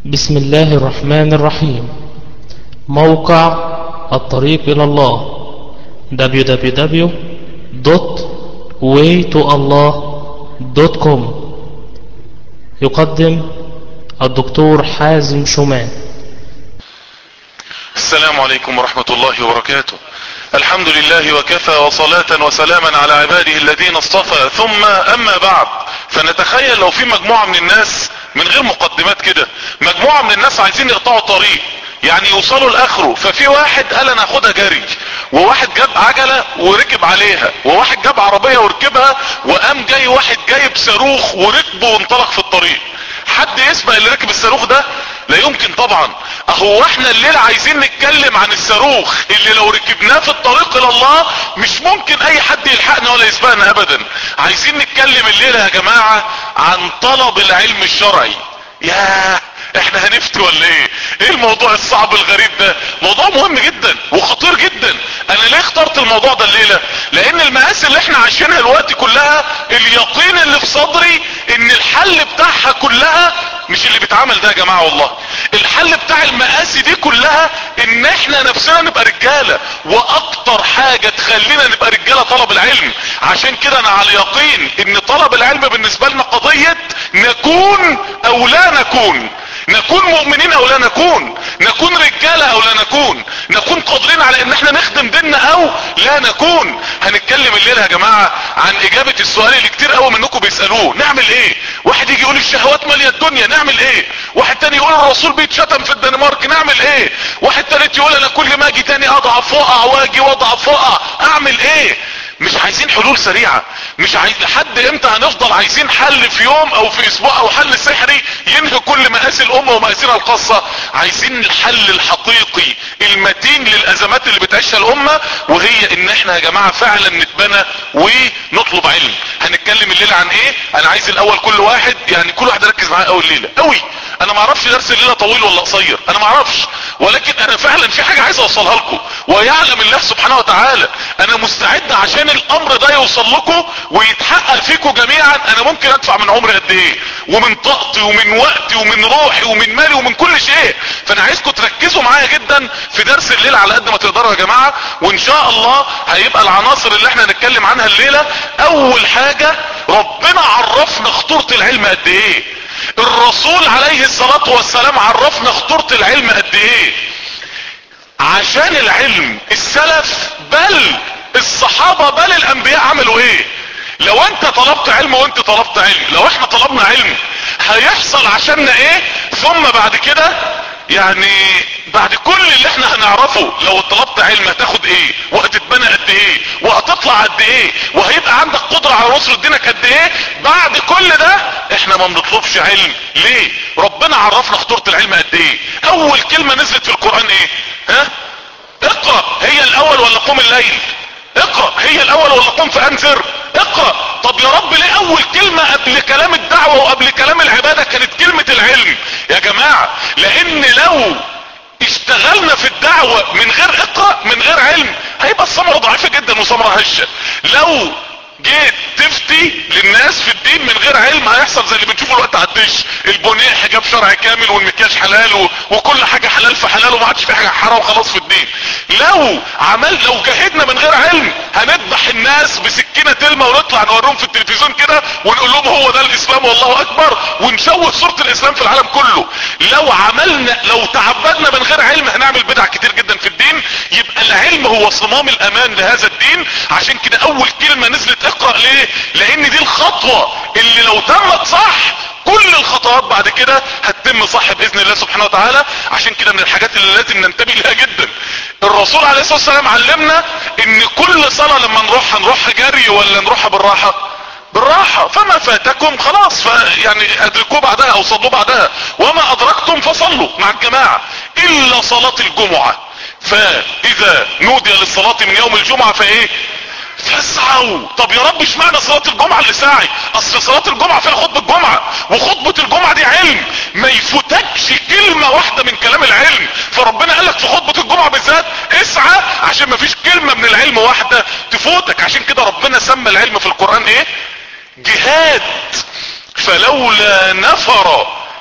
بسم الله الرحمن الرحيم. موقع الطريق إلى الله www.waytoallah.com يقدم الدكتور حازم شومان. السلام عليكم ورحمة الله وبركاته. الحمد لله وكفى وصلاة وسلاما على عباده الذين اصطفى، ثم اما بعد، فنتخيل لو في مجموعة من الناس من غير مقدمات كده، مجموعة من الناس عايزين يقطعوا طريق يعني يوصلوا لاخره، ففي واحد قال انا هاخدها جري، وواحد جاب عجلة وركب عليها، وواحد جاب عربية وركبها، وقام جاي واحد جايب صاروخ وركبه وانطلق في الطريق. حد يسبق اللي ركب الصاروخ ده؟ لا يمكن طبعا. اهو احنا الليلة عايزين نتكلم عن الصاروخ اللي لو ركبناه في الطريق الى الله مش ممكن اي حد يلحقنا ولا يسبقنا ابدا. عايزين نتكلم الليلة يا جماعة عن طلب العلم الشرعي. ياه، احنا هنفتي ولا ايه؟ ايه الموضوع الصعب الغريب ده؟ موضوع مهم جدا وخطير جدا. انا ليه اخترت الموضوع ده الليلة؟ لان المآسي اللي احنا عايشينها الوقت كلها، اليقين اللي في صدري ان الحل بتاعها كلها مش اللي بيتعمل ده يا جماعة. والله الحل بتاع المآسي دي كلها ان احنا نفسنا نبقى رجالة، واكتر حاجة تخلينا نبقى رجالة طلب العلم. عشان كده انا على يقين ان طلب العلم بالنسبة لنا قضية نكون او لا نكون، نكون مؤمنين او لا نكون، نكون رجالة او لا نكون، نكون قادرين على ان احنا نخدم ديننا او لا نكون. هنتكلم الليلة يا جماعة عن اجابة السؤال اللي كتير قوي منكم بيسألوه: نعمل ايه؟ واحد يجي يقول الشهوات مالية الدنيا، نعمل ايه؟ واحد تاني يقول الرسول بيتشتم في الدنمارك، نعمل ايه؟ واحد تالت يقول انا كل ما اجي تاني اضعف واقع واجي واضعف واقع، اعمل ايه؟ مش عايزين حلول سريعة، مش عايز لحد امتى هنفضل عايزين حل في يوم او في اسبوع او حل سحري ينهي كل مآسي الامة ومآسيها الخاصة. عايزين الحل الحقيقي المتين للازمات اللي بتعيشها الامة، وهي ان احنا يا جماعة فعلا نتبنى ونطلب علم. هنتكلم الليلة عن ايه؟ انا عايز الاول كل واحد يركز معايا اول ليلة قوي. انا ما اعرفش درس الليلة طويل ولا قصير، انا ما اعرفش، ولكن انا فعلا في حاجة عايز اوصلها لكم، ويعلم الله سبحانه وتعالى انا مستعد عشان الامر ده يوصل لكم ويتحقق فيكم جميعا. انا ممكن ادفع من عمري قد ايه، ومن طاقتي ومن وقتي ومن روحي ومن مالي ومن كل شيء. فانا عايزكم تركزوا معايا جدا في درس الليلة على قد ما تقدروا يا جماعة، وان شاء الله هيبقى العناصر اللي احنا هنتكلم عنها الليلة. اول حاجة، ربنا عرفنا خطورة العلم قد ايه. الرسول عليه الصلاة والسلام عرفنا خطورة العلم قد ايه. عشان العلم السلف بل الصحابة بل الانبياء عملوا ايه. لو انت طلبت علم وانت طلبت علم، لو احنا طلبنا علم هيحصل عشاننا ايه؟ ثم بعد كده بعد كل اللي احنا هنعرفه، لو طلبت علم هتاخد ايه، وهتتبنى قد ايه، وهتطلع قد ايه، وهيبقى عندك قدرة على نصر دينك قد ايه. بعد كل ده احنا ما بنطلبش علم ليه؟ ربنا عرفنا خطورة العلم قد ايه. اول كلمة نزلت في القرآن ايه؟ ها؟ اقرأ. هي الاول ولا قم الليل؟ اقرأ. هي الاول ولا قم فانذر؟ اقرأ. طب يا رب ليه اول كلمة قبل كلام الدعوة وقبل كلام العبادة كانت كلمة العلم؟ يا جماعة لان لو اشتغلنا في الدعوة من غير اقرأ، من غير علم، هيبقى الثمرة ضعيفة جدا وثمرة هشة. لو جيت تفتي للناس في الدين من غير علم هيحصل زي اللي بنشوفه الوقت على الدش: البنيه حجاب شرعي كامل، والمكياج حلال، وكل حاجة حلال في حلال، وما عادش في حاجة حرام خلاص في الدين. لو جاهدنا من غير علم هنذبح الناس بسكينة تلمة ونطلع نوريهم في التلفزيون كده ونقول لهم هو ده الاسلام والله اكبر، ونشوه صورة الاسلام في العالم كله. لو تعبدنا من غير علم هنعمل بدع كتير جدا في الدين. يبقى العلم هو صمام الامان لهذا الدين. عشان كده اول كلمة نزلت اقرأ. ليه؟ لان دي الخطوة اللي لو تمت صح كل الخطوات بعد كده هتتم صح باذن الله سبحانه وتعالى. عشان كده من الحاجات اللي لازم ننتبه لها جدا، الرسول عليه الصلاة والسلام علمنا ان كل صلاة لما هنروح جري ولا نروح بالراحة؟ بالراحة. فما فاتكم خلاص ادركوه بعدها او صلوا بعدها، وما ادركتم فصلوا مع الجماعة الا صلاة الجمعة. فاذا نودي للصلاة من يوم الجمعة فايه؟ فاسعوا. طب يا رب اشمعنى صلاة الجمعة اللي ساعي؟ اصل صلاة الجمعة فيها خطبة الجمعة، وخطبة الجمعة دي علم، ما يفوتكش كلمة واحدة من كلام العلم. فربنا قالك في خطبة الجمعة بالذات اسعى، عشان ما فيش كلمة من العلم واحدة تفوتك. عشان كده ربنا سمى العلم في القرآن ايه؟ جهاد. فلولا نفر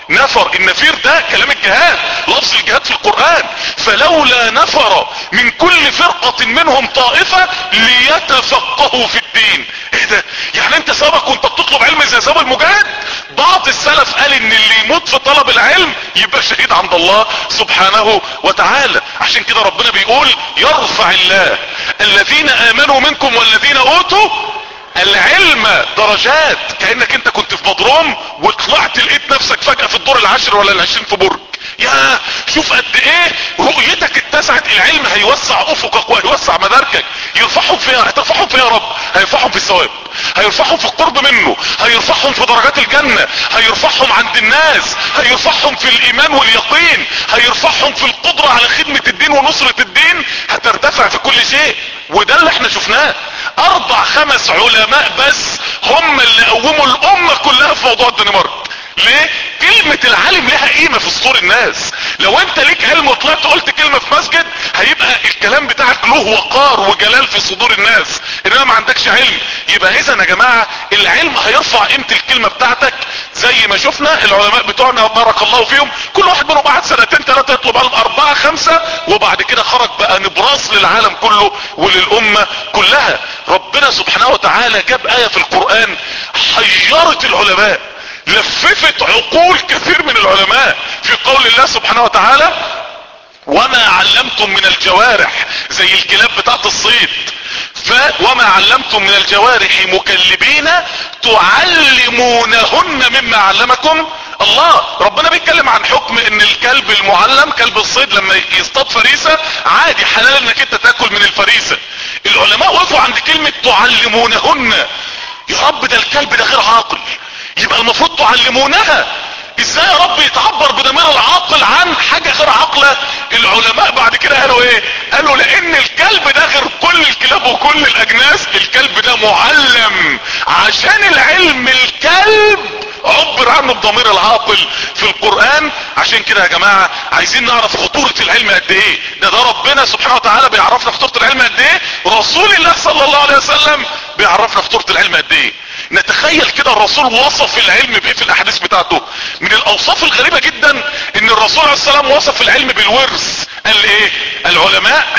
نفر، النفير ده كلام الجهاد، لفظ الجهاد في القرآن. فلولا نفر من كل فرقة منهم طائفة ليتفقهوا في الدين. ايه ده؟ يعني انت سبق وانت بتطلب علم زي سبب المجاهد؟ بعض السلف قال ان اللي يموت في طلب العلم يبقى شهيد عند الله سبحانه وتعالى. عشان كده ربنا بيقول يرفع الله الذين امنوا منكم والذين اوتوا العلم درجات. كأنك انت كنت في بدروم وطلعت لقيت نفسك فجأة في الدور العاشر ولا العشرين في برج. يا شوف قد ايه رؤيتك اتسعت. العلم هيوسع افقك وهيوسع مداركك. يرفعهم فيها، هترفعهم فيها يا رب؟ هيرفعهم في الثواب، هيرفعهم في القرب منه، هيرفعهم في درجات الجنة، هيرفعهم عند الناس، هيرفعهم في الايمان واليقين، هيرفعهم في القدرة على خدمة الدين ونصرة الدين. هترتفع في كل شيء. وده اللي احنا شفناه. 4-5 علماء بس هم اللي قوموا الامة كلها في موضوع الدنمارك. ليه؟ كلمة العالم لها قيمة في صدور الناس. لو انت ليك علم وطلعت قلت كلمة في مسجد هيبقى الكلام بتاعك له وقار وجلال في صدور الناس. انما ما عندكش علم. يبقى اذا يا جماعة العلم هيرفع قيمة الكلمة بتاعتك. زي ما شفنا العلماء بتوعنا بارك الله فيهم، كل واحد منهم قعد 2-3 يطلب علم 4-5 وبعد كده خرج بقى نبراس للعالم كله وللامة كلها. ربنا سبحانه وتعالى جاب آية في القرآن حيرت العلماء، لففت عقول كثير من العلماء، في قول الله سبحانه وتعالى وما علمتم من الجوارح، زي الكلاب بتاعت الصيد. وما علمتم من الجوارح مكلبين تعلمونهن مما علمكم الله. ربنا بيتكلم عن حكم ان الكلب المعلم، كلب الصيد لما يصطاد فريسة عادي حلال انك انت تاكل من الفريسة. العلماء وقفوا عند كلمة تعلمونهن. يا رب ده الكلب ده غير عاقل، يبقى المفروض تعلمونها. ازاي يا رب يتعبر بضمير العاقل عن حاجة غير عاقلة؟ العلماء بعد كده قالوا ايه؟ قالوا لان الكلب ده غير كل الكلاب وكل الاجناس، الكلب ده معلم. عشان العلم الكلب عبر عنه بضمير العاقل في القرآن. عشان كده يا جماعة عايزين نعرف خطورة العلم قد ايه. ده ربنا سبحانه وتعالى بيعرفنا خطورة العلم قد ايه، رسول الله صلى الله عليه وسلم بيعرفنا خطورة العلم قد ايه. نتخيل كده الرسول وصف العلم بايه في الاحاديث بتاعته. من الاوصاف الغريبة جدا ان الرسول عليه السلام وصف العلم بالورث. قال ايه؟ العلماء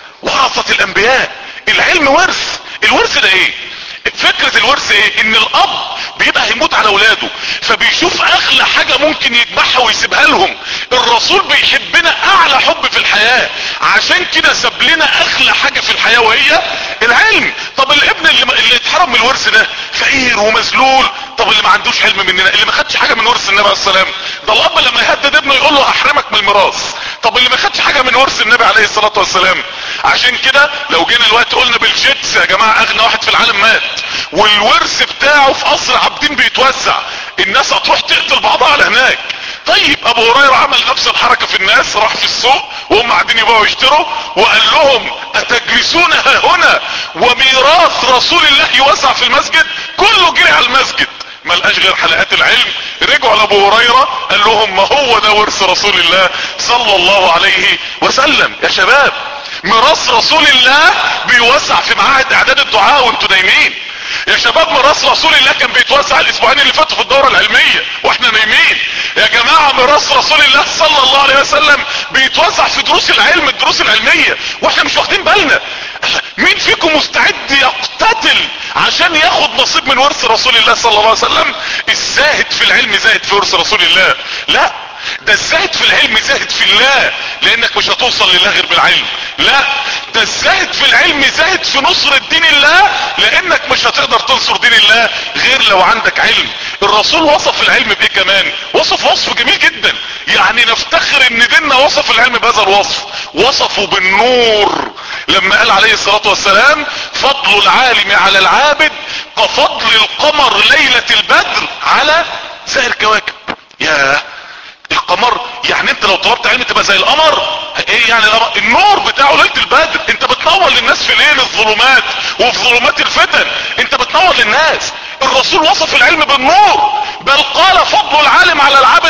ورثة الانبياء. العلم ورث. الورث ده ايه؟ فكرة الورث ايه؟ ان الاب بيبقى هيموت على اولاده فبيشوف اغلى حاجة ممكن يذبحها ويسيبها لهم. الرسول بيحبنا اعلى حب في الحياة، عشان كده ساب لنا اغلى حاجة في الحياة وهي العلم. طب الابن اللي اتحرم من الورث ده فقير ومذلول. طب اللي ما عندوش علم مننا، اللي ما خدش حاجة من ورث النبي عليه السلام، ده الاب لما يهدد ابنه يقول له احرمك من الميراث. طب اللي ما خدش حاجة من ورث النبي عليه الصلاة والسلام. عشان كده لو جينا الوقت قلنا بالجيتس يا جماعة اغنى واحد في العالم مات والورث بتاعه في قصر عابدين بيتوزع، الناس هتروح تقتل بعضها على هناك. طيب ابو هريرة عمل نفس الحركة في الناس، راح في السوق وهم قاعدين يبيعوا ويشتروا وقال لهم اتجلسون ها هنا وميراث رسول الله يوزع في المسجد؟ كله جري على المسجد ما لقاش غير حلقات العلم. رجعوا لابو هريرة قال لهم ما هو ده ورث رسول الله صلى الله عليه وسلم. يا شباب ميراث رسول الله بيوزع في معاهد اعداد الدعاء وانتوا نايمين. يا شباب ميراث رسول الله كان بيتوزع الاسبوعين اللي فاتوا في الدورة العلمية واحنا نايمين. يا جماعة ميراث رسول الله صلى الله عليه وسلم بيتوزع في دروس العلم، الدروس العلمية واحنا مش واخدين بالنا. مين فيكم مستعد يقتتل عشان ياخد نصيب من ورث رسول الله صلى الله عليه وسلم؟ الزاهد في العلم زاهد في ورث رسول الله؟ لا، ده الزاهد في العلم زاهد في الله، لانك مش هتوصل لله غير بالعلم. لا، ده الزاهد في العلم زاهد في نصر دين الله، لانك مش هتقدر تنصر دين الله غير لو عندك علم. الرسول وصف العلم بايه كمان؟ وصف جميل جدا، يعني نفتخر ان ديننا وصف العلم بهذا الوصف. وصفه بالنور لما قال عليه الصلاة والسلام فضل العالم على العابد كفضل القمر ليلة البدر على سائر الكواكب. ياه، القمر يعني انت لو طلبت علم تبقى زي القمر. ايه يعني القمر؟ النور بتاعه ليلة البدر. انت بتنور للناس في ليل الظلمات وفي ظلمات الفتن، انت بتنور للناس. الرسول وصف العلم بالنور، بل قال فضل العالم على العبد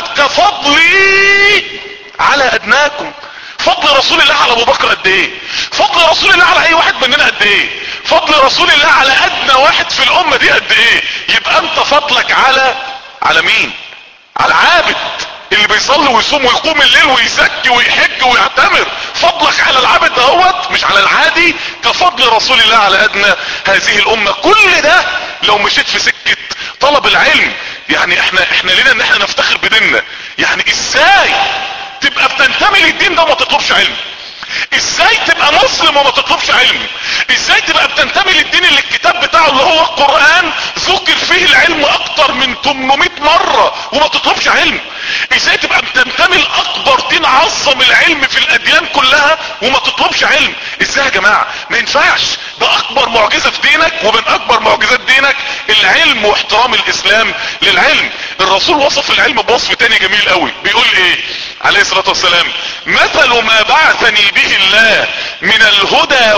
كفضلي على ادناكم. فضل رسول الله على ابو بكر قد ايه؟ فضل رسول الله على اي واحد مننا قد ايه؟ فضل رسول الله على ادنى واحد في الامة دي قد ايه؟ يبقى انت فضلك على مين؟ على العابد. اللي بيصلي ويصوم ويقوم الليل ويزكي ويحج ويعتمر، فضلك على العبد دهوت مش على العادي كفضل رسول الله على ادنى هذه الامة. كل ده لو مشيت في سكة طلب العلم، يعني احنا لنا ان احنا نفتخر بديننا. يعني ازاي تبقى بتنتمي للدين ده وما تطلبش علم؟ ازاي تبقى مسلم وما تطلبش علم؟ ازاي تبقى بتنتمي للدين اللي الكتاب بتاعه اللي هو القرآن ذكر فيه العلم اكتر من 800 مرة وما تطلبش علم؟ ازاي تبقى بتنتمي لاكبر دين عظم العلم في الاديان كلها وما تطلبش علم؟ ازاي يا جماعة؟ ما ينفعش. ده اكبر معجزة في دينك، ومن اكبر معجزات دينك العلم واحترام الاسلام للعلم. الرسول وصف العلم بوصف تاني جميل قوي، بيقول ايه عليه الصلاة والسلام؟ مثل ما بعثني به الله من الهدى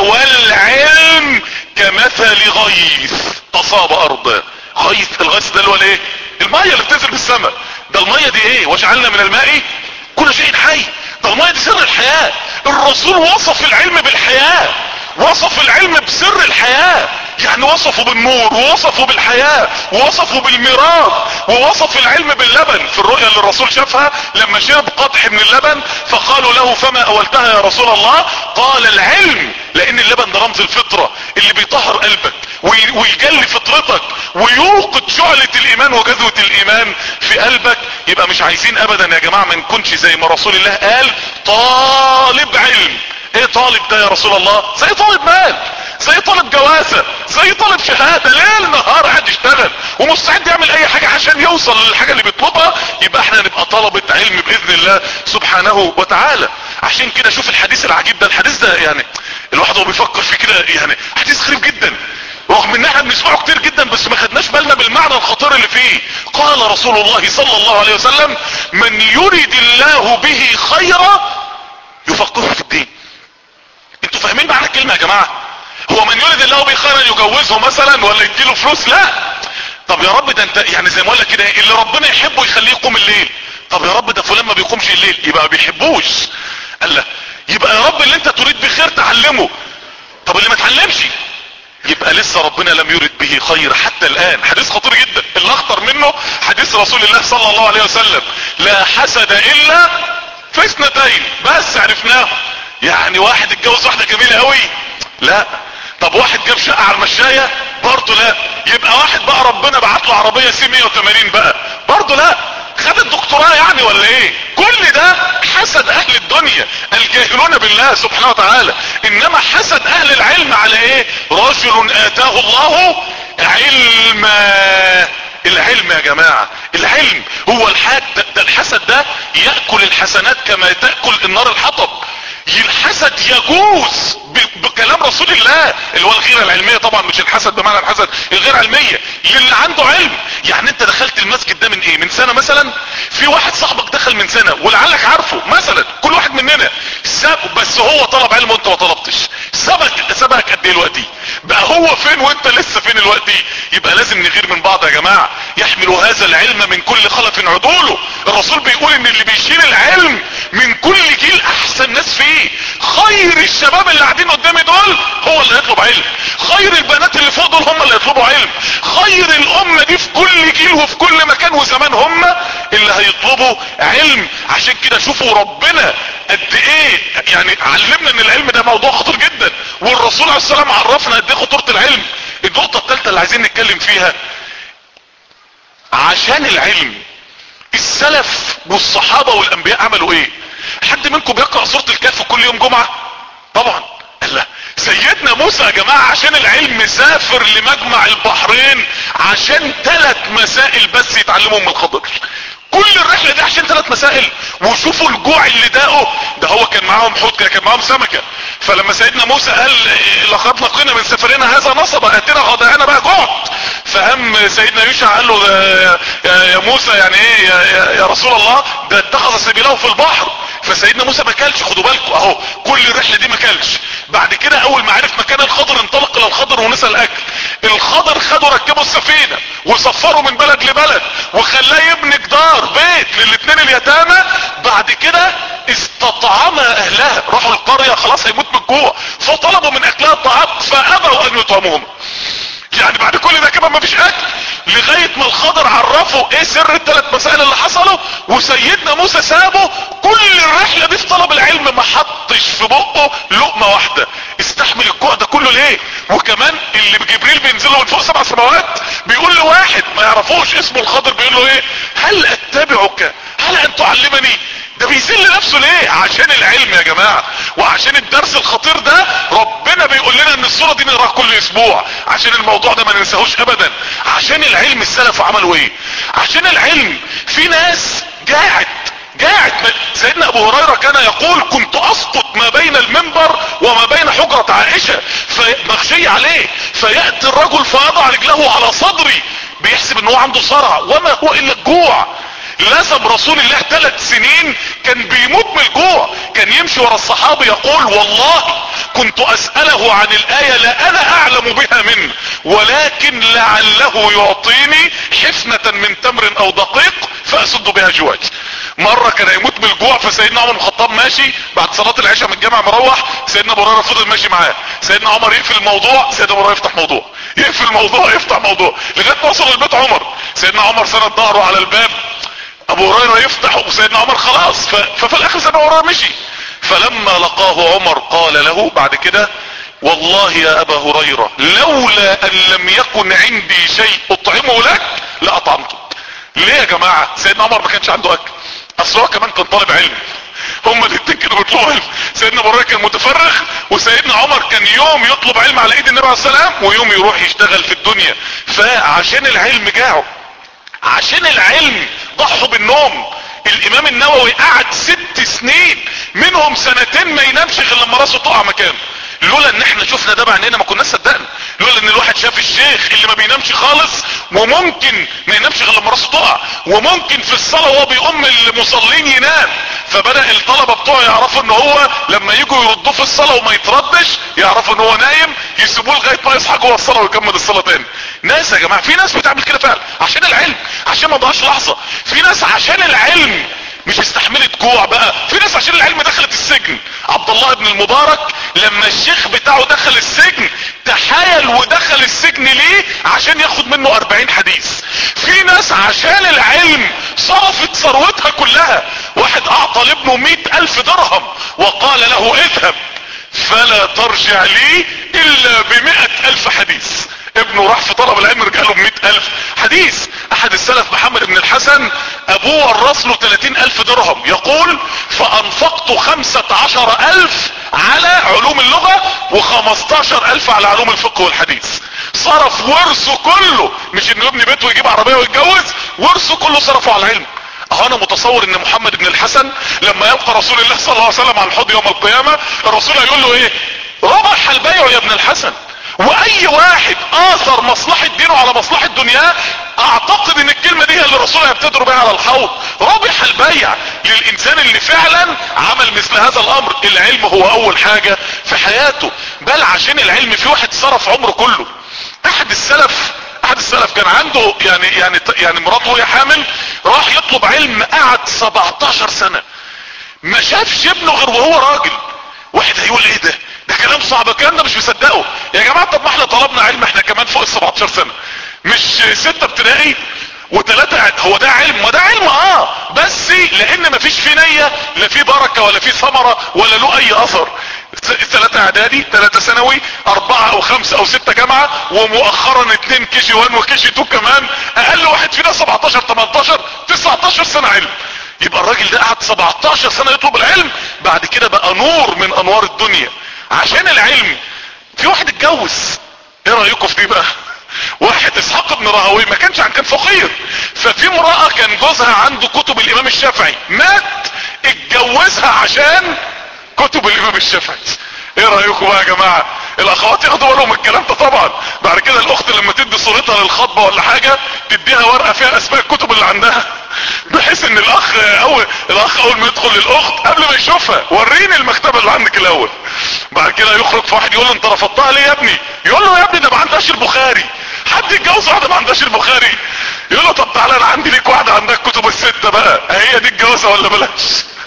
والعلم كمثل غيث اصاب ارضا. غيث، الغيث ده اللي هو الايه؟ المية اللي بتنزل من السماء. ده المية دي ايه؟ وجعلنا من الماء كل شيء حي. ده المية دي سر الحياة. الرسول وصف العلم بالحياة، وصف العلم بسر الحياة. يعني وصفه بالنور، ووصفه بالحياة، ووصفه بالميراث، ووصف العلم باللبن. في الرؤيا اللي الرسول شافها لما شرب قدح من اللبن فقالوا له فما اولتها يا رسول الله؟ قال العلم، لان اللبن ده رمز الفطرة اللي بيطهر قلبك ويجلي فطرتك ويوقد شعلة الايمان وجذوة الايمان في قلبك. يبقى مش عايزين ابدا يا جماعة ما نكونش زي ما رسول الله قال طالب علم. ايه طالب ده يا رسول الله؟ زي طالب مال، زي طالب جوازة، زي طالب شهادة، ليل نهار قاعد يشتغل ومستعد يعمل اي حاجة عشان يوصل للحاجة اللي بيطلبها. يبقى احنا نبقى طلبة علم باذن الله سبحانه وتعالى. عشان كده شوف الحديث العجيب ده. الحديث ده يعني الواحد هو بيفكر فيه كده يعني حديث غريب جدا، رغم ان احنا بنسمعه كتير جدا بس ما خدناش بالنا بالمعنى الخطير اللي فيه. قال رسول الله صلى الله عليه وسلم: من يريد الله به خيرا يفقهه في الدين. انتوا فاهمين معنى الكلمة يا جماعة؟ هو من يريد الله به خيرا يجوزه مثلا ولا يديله فلوس؟ لا. طب يا رب ده انت يعني زي ما اقول لك كده، اللي ربنا يحبه يخليه يقوم الليل. طب يا رب ده فلان ما بيقومش الليل، يبقى ما بيحبوش. قال لا، يبقى يا رب اللي انت تريد بخير تعلمه. طب اللي ما تعلمش يبقى لسه ربنا لم يرد به خير حتى الان. حديث خطير جدا، اللي اخطر منه حديث رسول الله صلى الله عليه وسلم: لا حسد الا في اثنتين. بس عرفناه. يعني واحد اتجوز واحدة جميلة قوي؟ لا. طب واحد جاب شقة على المشاية؟ برضه لا. يبقى واحد بقى ربنا بعت له عربية سي 180 بقى؟ برضه لا. خد الدكتوراه يعني ولا ايه؟ كل ده حسد اهل الدنيا الجاهلون بالله سبحانه وتعالى. انما حسد اهل العلم على ايه؟ رجل اتاه الله علما. العلم يا جماعة، العلم هو الحاد ده الحسد ده يأكل الحسنات كما تأكل النار الحطب. الحسد يجوز بكلام رسول الله اللي هو الغيرة العلمية، طبعا مش الحسد بمعنى الحسد، الغيرة علمية للي عنده علم. يعني انت دخلت المسجد ده من ايه؟ من سنة مثلا. في واحد صاحبك دخل من سنة ولعلك عارفه مثلا، كل واحد مننا بس هو طلب علم وانت ما طلبتش. سبقك قد ايه الوقتي؟ بقى هو فين وانت لسه فين الوقتي؟ يبقى لازم نغير من بعض يا جماعة. يحمل هذا العلم من كل خلف عدوله. الرسول بيقول ان اللي بيشيل العلم من كل جيل احسن ناس فيه. خير الشباب اللي قاعدين قدامي دول هو اللي يطلب علم. خير البنات اللي فوق دول هم اللي يطلبوا علم. خير الامة دي في كل جيل وفي كل مكان وزمان هم اللي هيطلبوا علم. عشان كده شوفوا ربنا قد ايه يعني علمنا ان العلم ده موضوع خطير جدا، والرسول عليه السلام عرفنا قد ايه خطورة العلم. النقطة الثالثة اللي عايزين نتكلم فيها، عشان العلم السلف والصحابة والانبياء عملوا ايه؟ حد منكم بيقرأ سورة الكهف كل يوم جمعة؟ طبعا. لا. سيدنا موسى يا جماعة عشان العلم سافر لمجمع البحرين عشان 3 مسائل بس يتعلمهم من الخضر. كل الرحلة دي عشان 3 مسائل. وشوفوا الجوع اللي داقه. ده هو كان معاهم حوت، كان معاهم سمكة. فلما سيدنا موسى قال لقد لقينا من سفرنا هذا نصبا اتنا غداءنا بقى جعت. فهم سيدنا يوشع قال له يا موسى يعني ايه يا رسول الله؟ ده اتخذ سبيله في البحر. فسيدنا موسى ما كلش. خدوا بالكم اهو كل الرحلة دي ما كلش. بعد كده اول ما عرف مكان الخضر انطلق الى الخضر ونسى الاكل. الخضر خدوا ركبوا السفينة وسفروا من بلد لبلد وخلاه يبني جدار بيت للاثنين اليتامى. بعد كده استطعم اهلها، راحوا القرية خلاص هيموت من الجوع فطلبوا من اكلها الطعام فابوا ان يطعموهم. يعني بعد كل ده كمان مفيش اكل، لغاية ما الخضر عرفه ايه سر الثلاث مسائل اللي حصلوا، وسيدنا موسى سابه كل الرحلة دي في طلب العلم، ما حطش في بقه لقمة واحدة. استحمل الجوع ده كله ليه؟ وكمان اللي جبريل بينزله من فوق 7 سماوات بيقول له واحد ما يعرفوش اسمه الخضر، بيقول له ايه؟ هل اتبعك هل ان تعلمني؟ ده بيذل نفسه ليه؟ عشان العلم يا جماعة، وعشان الدرس الخطير ده ربنا بيقول لنا ان الصورة دي نقراها كل اسبوع، عشان الموضوع ده ما ننساهوش ابدا. عشان العلم السلف عملوا ايه؟ عشان العلم في ناس قاعد سيدنا ابو هريرة كان يقول كنت اسقط ما بين المنبر وما بين حجرة عائشة فمغشي عليه، فيأتي الرجل فيضع رجله على صدري، بيحسب ان هو عنده صرع وما هو الا الجوع. لازم رسول الله 3 سنين كان بيموت من الجوع، كان يمشي ورا الصحابي يقول والله كنت اسأله عن الآية لا انا اعلم بها منه، ولكن لعله يعطيني حفنة من تمر او دقيق فاسد بها جوعي. مرة كان يموت من الجوع، فسيدنا عمر بن الخطاب ماشي بعد صلاة العشاء من الجامع مروح، سيدنا ابو هريرة فضل ماشي معاه، سيدنا عمر يقفل الموضوع، سيدنا ابو هريرة يفتح موضوع، يقفل الموضوع يفتح موضوع، لغاية ما وصل البيت عمر، سيدنا عمر سند ظهره على الباب، ابو هريرة يفتح وسيدنا عمر خلاص، ففي الاخر سيدنا ابو هريرة مشي. فلما لقاه عمر قال له بعد كده والله يا ابا هريرة لولا ان لم يكن عندي شيء اطعمه لك لاطعمته. ليه يا جماعة؟ سيدنا عمر ما كانش عنده اكل، اصل هو كمان كان طالب علم، هما الاتنين كانوا بيطلبوا علم. سيدنا ابو هريرة كان متفرغ، وسيدنا عمر كان يوم يطلب علم على ايد النبي عليه السلام، ويوم يروح يشتغل في الدنيا. فعشان العلم جاعوا، عشان العلم ضحوا بالنوم. الامام النووي قعد 6 سنين منهم 2 ما ينامش غير لما راسه تقع مكانه. لولا ان احنا شفنا ده بعينينا ما كناش صدقنا، لولا ان الواحد شاف الشيخ اللي ما بينامش خالص وممكن ما ينامش غير لما راسه تقع، وممكن في الصلاة وهو بيقوم المصلين ينام، فبدأ الطلبة بتوعه يعرفوا ان هو لما يجوا يردوه في الصلاة وما يتردش يعرفوا ان هو نايم، يسيبوه لغاية ما يصحى جوه الصلاة ويكمل الصلاة تاني. ناس يا جماعة، في ناس بتعمل كده فعلا عشان العلم، عشان ما ضاعش لحظة. في ناس عشان العلم مش استحملت جوع بقى، في ناس عشان العلم دخلت السجن. عبد الله بن المبارك لما الشيخ بتاعه دخل السجن تحايل ودخل السجن ليه؟ عشان ياخد منه 40 حديث. في ناس عشان العلم صرفت ثروتها كلها. واحد اعطى لابنه 100,000 درهم وقال له اذهب فلا ترجع لي الا ب100,000 حديث. ابنه راح في طلب العلم رجع له ب100,000 حديث. احد السلف محمد بن الحسن ابوه ورث له 30,000 درهم، يقول فانفقت 15,000 على علوم اللغة و15,000 على علوم الفقه والحديث. صرف ورثه كله، مش انه يبني بيت ويجيب عربية ويتجوز، ورثه كله صرفه على العلم. اهو انا متصور ان محمد بن الحسن لما يلقى رسول الله صلى الله عليه وسلم على الحوض يوم القيامة، الرسول هيقول له ايه؟ ربح البيع يا ابن الحسن. واي واحد اثر مصلحة دينه على مصلحة دنياه، اعتقد ان الكلمة دي هي اللي الرسول هيبتدر بها على الحوض، ربح البيع، للانسان اللي فعلا عمل مثل هذا الامر. العلم هو اول حاجة في حياته، بل عشان العلم في واحد صرف عمره كله. احد السلف كان عنده يعني مراته وهي حامل، راح يطلب علم، قعد 17 سنة ما شافش ابنه غير وهو راجل. واحد هيقول ايه ده؟ ده كلام صعب، الكلام ده مش مصدقه يا جماعة. طب ما احنا طلبنا علم احنا كمان فوق 17 سنة، مش 6 ابتدائي و3، هو ده علم؟ ما ده علم بس لان مفيش فيه نية، لا فيه بركة ولا فيه ثمرة ولا له اي اثر. 3 اعدادي، 3 ثانوي، 4 او 5 او 6 جامعة، ومؤخرا 2 كيجي 1 وكيجي 2 كمان. اقل واحد فينا 17 18 19 سنة علم. يبقى الراجل ده قعد 17 سنة يطلب العلم، بعد كده بقى نور من انوار الدنيا عشان العلم. في واحد اتجوز، ايه رأيكم في دي بقى؟ واحد اسحاق بن راهويه ما كان فقير، ففي امرأة كان جوزها عنده كتب الامام الشافعي، مات اتجوزها عشان كتب الامام الشافعي. ايه رأيكم بقى يا جماعة؟ الاخوات ياخدوا بالهم من الكلام ده طبعا. بعد كده الاخت لما تدي صورتها للخطبة ولا حاجة تديها ورقة فيها اسماء الكتب اللي عندها، بحيث ان الاخ اول ما يدخل للاخت قبل ما يشوفها وريني المكتبة اللي عندك الاول. بعد كده يخرج في واحد يقول له انت رفضتها ليه يا ابني؟ يقول له يا ابني ده ما عندهاش البخاري. حد يتجوز واحدة ما عندهاش البخاري؟ يقول له طب تعالى انا عندي ليك واحدة عندها كتب الستة بقى، هي دي الجوازة ولا بلاش؟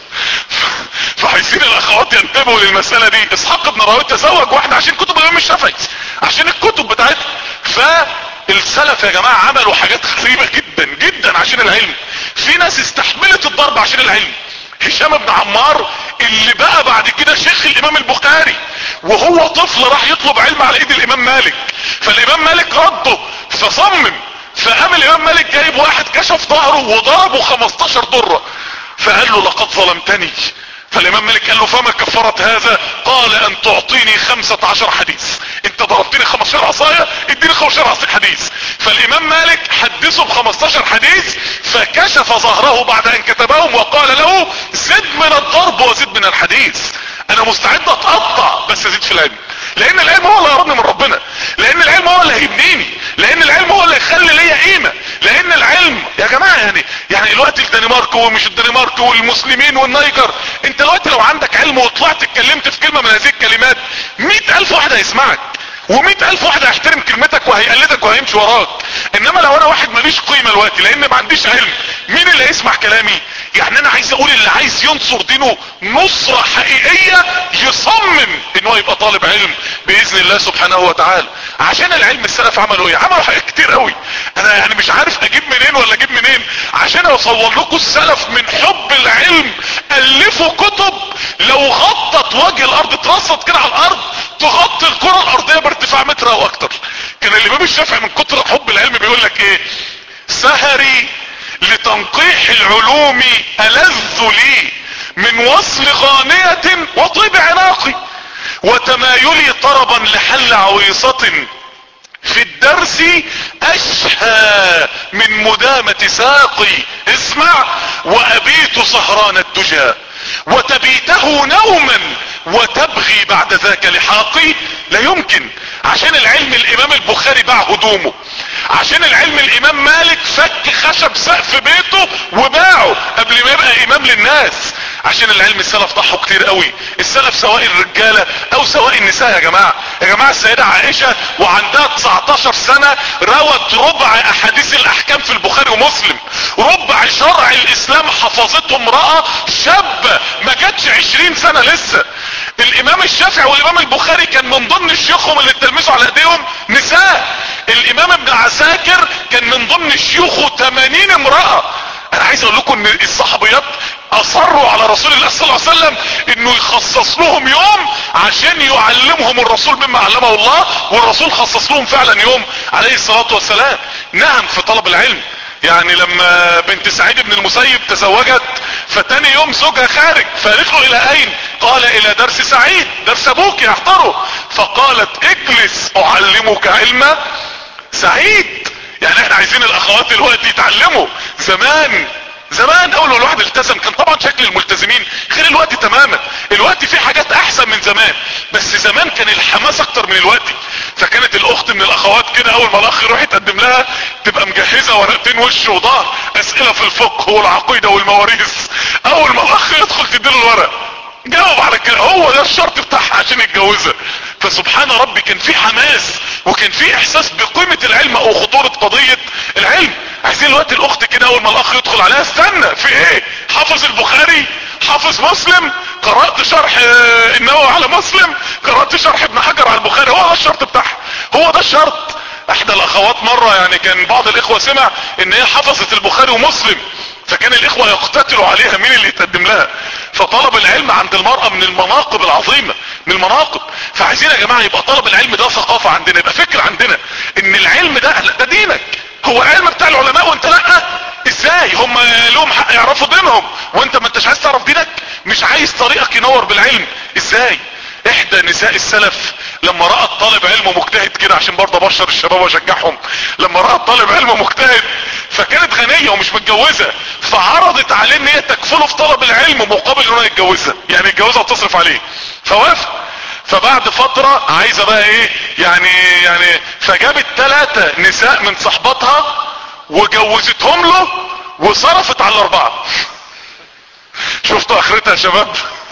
فعايزين الاخوات ينتبهوا للمسألة دي. اسحاق بن راهويه تزوج واحدة عشان كتب الامام الشافعي، عشان الكتب بتاعتها. فالسلف يا جماعة عملوا حاجات غريبة جدا جدا عشان العلم. في ناس استحملت الضرب عشان العلم. هشام بن عمار اللي بقى بعد كده شيخ الامام البخاري، وهو طفل راح يطلب علم على ايد الامام مالك، فالامام مالك رده فصمم، فقام الامام مالك جايب واحد كشف ظهره وضربه 15 ضرة، فقال له لقد ظلمتني. فالامام مالك قال له فما كفرت هذا؟ قال ان تعطيني 15 حديث. انت ضربتني 15 عصاية، اديني 15 حديث. فالامام مالك حدثه ب15 حديث، فكشف ظهره بعد ان كتبهم وقال له زد من الضرب وزد من الحديث، انا مستعد اتقطع بس ازيد في العلم، لان العلم هو اللي هيقربني من ربنا، لان العلم هو اللي هيبنيني، لان العلم هو اللي يخلي ليا قيمة. لان العلم يا جماعة يعني الوقت الدنمارك ومش الدنمارك والمسلمين والنيجر، انت الوقت لو عندك علم وطلعت اتكلمت في كلمة من هذه الكلمات 100,000 واحد هيسمعك، و100,000 واحد هيحترم كلمتك وهيقلدك وهيمشي وراك. انما لو انا واحد ماليش قيمة الوقت لان ما عنديش علم، مين اللي هيسمع كلامي؟ يعني انا عايز اقول اللي عايز ينصر دينه نصرة حقيقية يصمم ان هو يبقى طالب علم باذن الله سبحانه وتعالى. عشان العلم السلف عملوا ايه؟ عملوا حاجات كتير قوي، انا يعني مش عارف اجيب منين ولا اجيب منين عشان اوصل لكم. السلف من حب العلم الفوا كتب لو غطت وجه الارض، اترصت كده على الارض تغطي الكرة الارضية بارتفاع متر او اكتر. كان الامام الشافعي من كتر حب العلم بيقول لك ايه؟ سهري لتنقيح العلوم ألذ لي من وصل غانية وطيب عناقي، وتمايلي طربا لحل عويصة في الدرس اشهى من مدامة ساقي. اسمع، وابيت سهران الدجى وتبيته نوما وتبغي بعد ذاك لحاقي. لا يمكن. عشان العلم الامام البخاري باع هدومه، عشان العلم الامام مالك فك خشب سقف بيته وباعه قبل ما يبقى امام للناس. عشان العلم السلف ضحوا كتير قوي. السلف سواء الرجالة او سواء النساء يا جماعة، يا جماعة السيدة عائشة وعندها 19 سنة روت ربع احاديث الاحكام في البخاري ومسلم، ربع شرع الاسلام حفظته امرأة شابة ما جاتش 20 سنة لسه. الامام الشافعي والامام البخاري كان من ضمن شيوخهم اللي اتلمسوا على ايديهم نساء. الامام ابن عساكر كان من ضمن شيوخه 80 امرأة. انا عايز اقول لكم ان الصحابيات اصروا على رسول الله صلى الله عليه وسلم انه يخصص لهم يوم عشان يعلمهم الرسول مما علمه الله، والرسول خصص لهم فعلا يوم عليه الصلاة والسلام. نعم في طلب العلم. يعني لما بنت سعيد بن المسيب تزوجت فتاني يوم زوجها خارج، فقالت له الى اين؟ قال الى درس سعيد، درس ابوك يحضره. فقالت اجلس اعلمك علم سعيد. يعني احنا عايزين الاخوات دلوقتي يتعلموا. زمان اول ما الواحد التزم كان طبعا شكل الملتزمين غير الوقت تماما. الوقت في حاجات احسن من زمان، بس زمان كان الحماس اكتر من الوقت. فكانت الاخت من الاخوات كده اول ما الاخ يروح يتقدم لها تبقى مجهزة ورقتين وش وظهر، اسئلة في الفقه والعقيدة والمواريث. اول ما الاخ يدخل تديله الورق جاوب على كده، هو ده الشرط بتاعها عشان يتجوزها. فسبحان ربي كان في حماس وكان في احساس بقيمة العلم او خطورة قضية العلم. عايزين الوقت الاخت كده اول ما الاخ يدخل عليها استنى في ايه؟ حافظ البخاري؟ حافظ مسلم؟ قرأت شرح النووي على مسلم؟ قرأت شرح ابن حجر على البخاري؟ هو ده الشرط بتاعها، هو ده الشرط. احدى الاخوات مرة يعني كان بعض الاخوة سمع ان هي حفظت البخاري ومسلم، فكان الاخوة يقتتلوا عليها مين اللي يتقدم لها. فطلب العلم عند المرأة من المناقب العظيمة، من المناقب. فعايزين يا جماعة يبقى طلب العلم ده ثقافة عندنا، يبقى فكر عندنا ان العلم ده دينك. هو علم بتاع العلماء وانت لا؟ ازاي هم لهم حق يعرفوا دينهم وانت ما انتش عايز تعرف دينك؟ مش عايز طريقك ينور بالعلم؟ ازاي؟ احدى نساء السلف لما رأت طالب علم مجتهد كده، عشان برضه ابشر الشباب واشجعهم، لما رأت طالب علم مجتهد فكانت غنية ومش متجوزة، فعرضت عليه ان هي تكفله في طلب العلم مقابل ان هو يتجوزها، يعني يتجوزها وتصرف عليه. فوافق. فبعد فترة عايزة بقى ايه يعني فجابت 3 نساء من صحباتها وجوزتهم له وصرفت على 4. شفتوا اخرتها يا شباب؟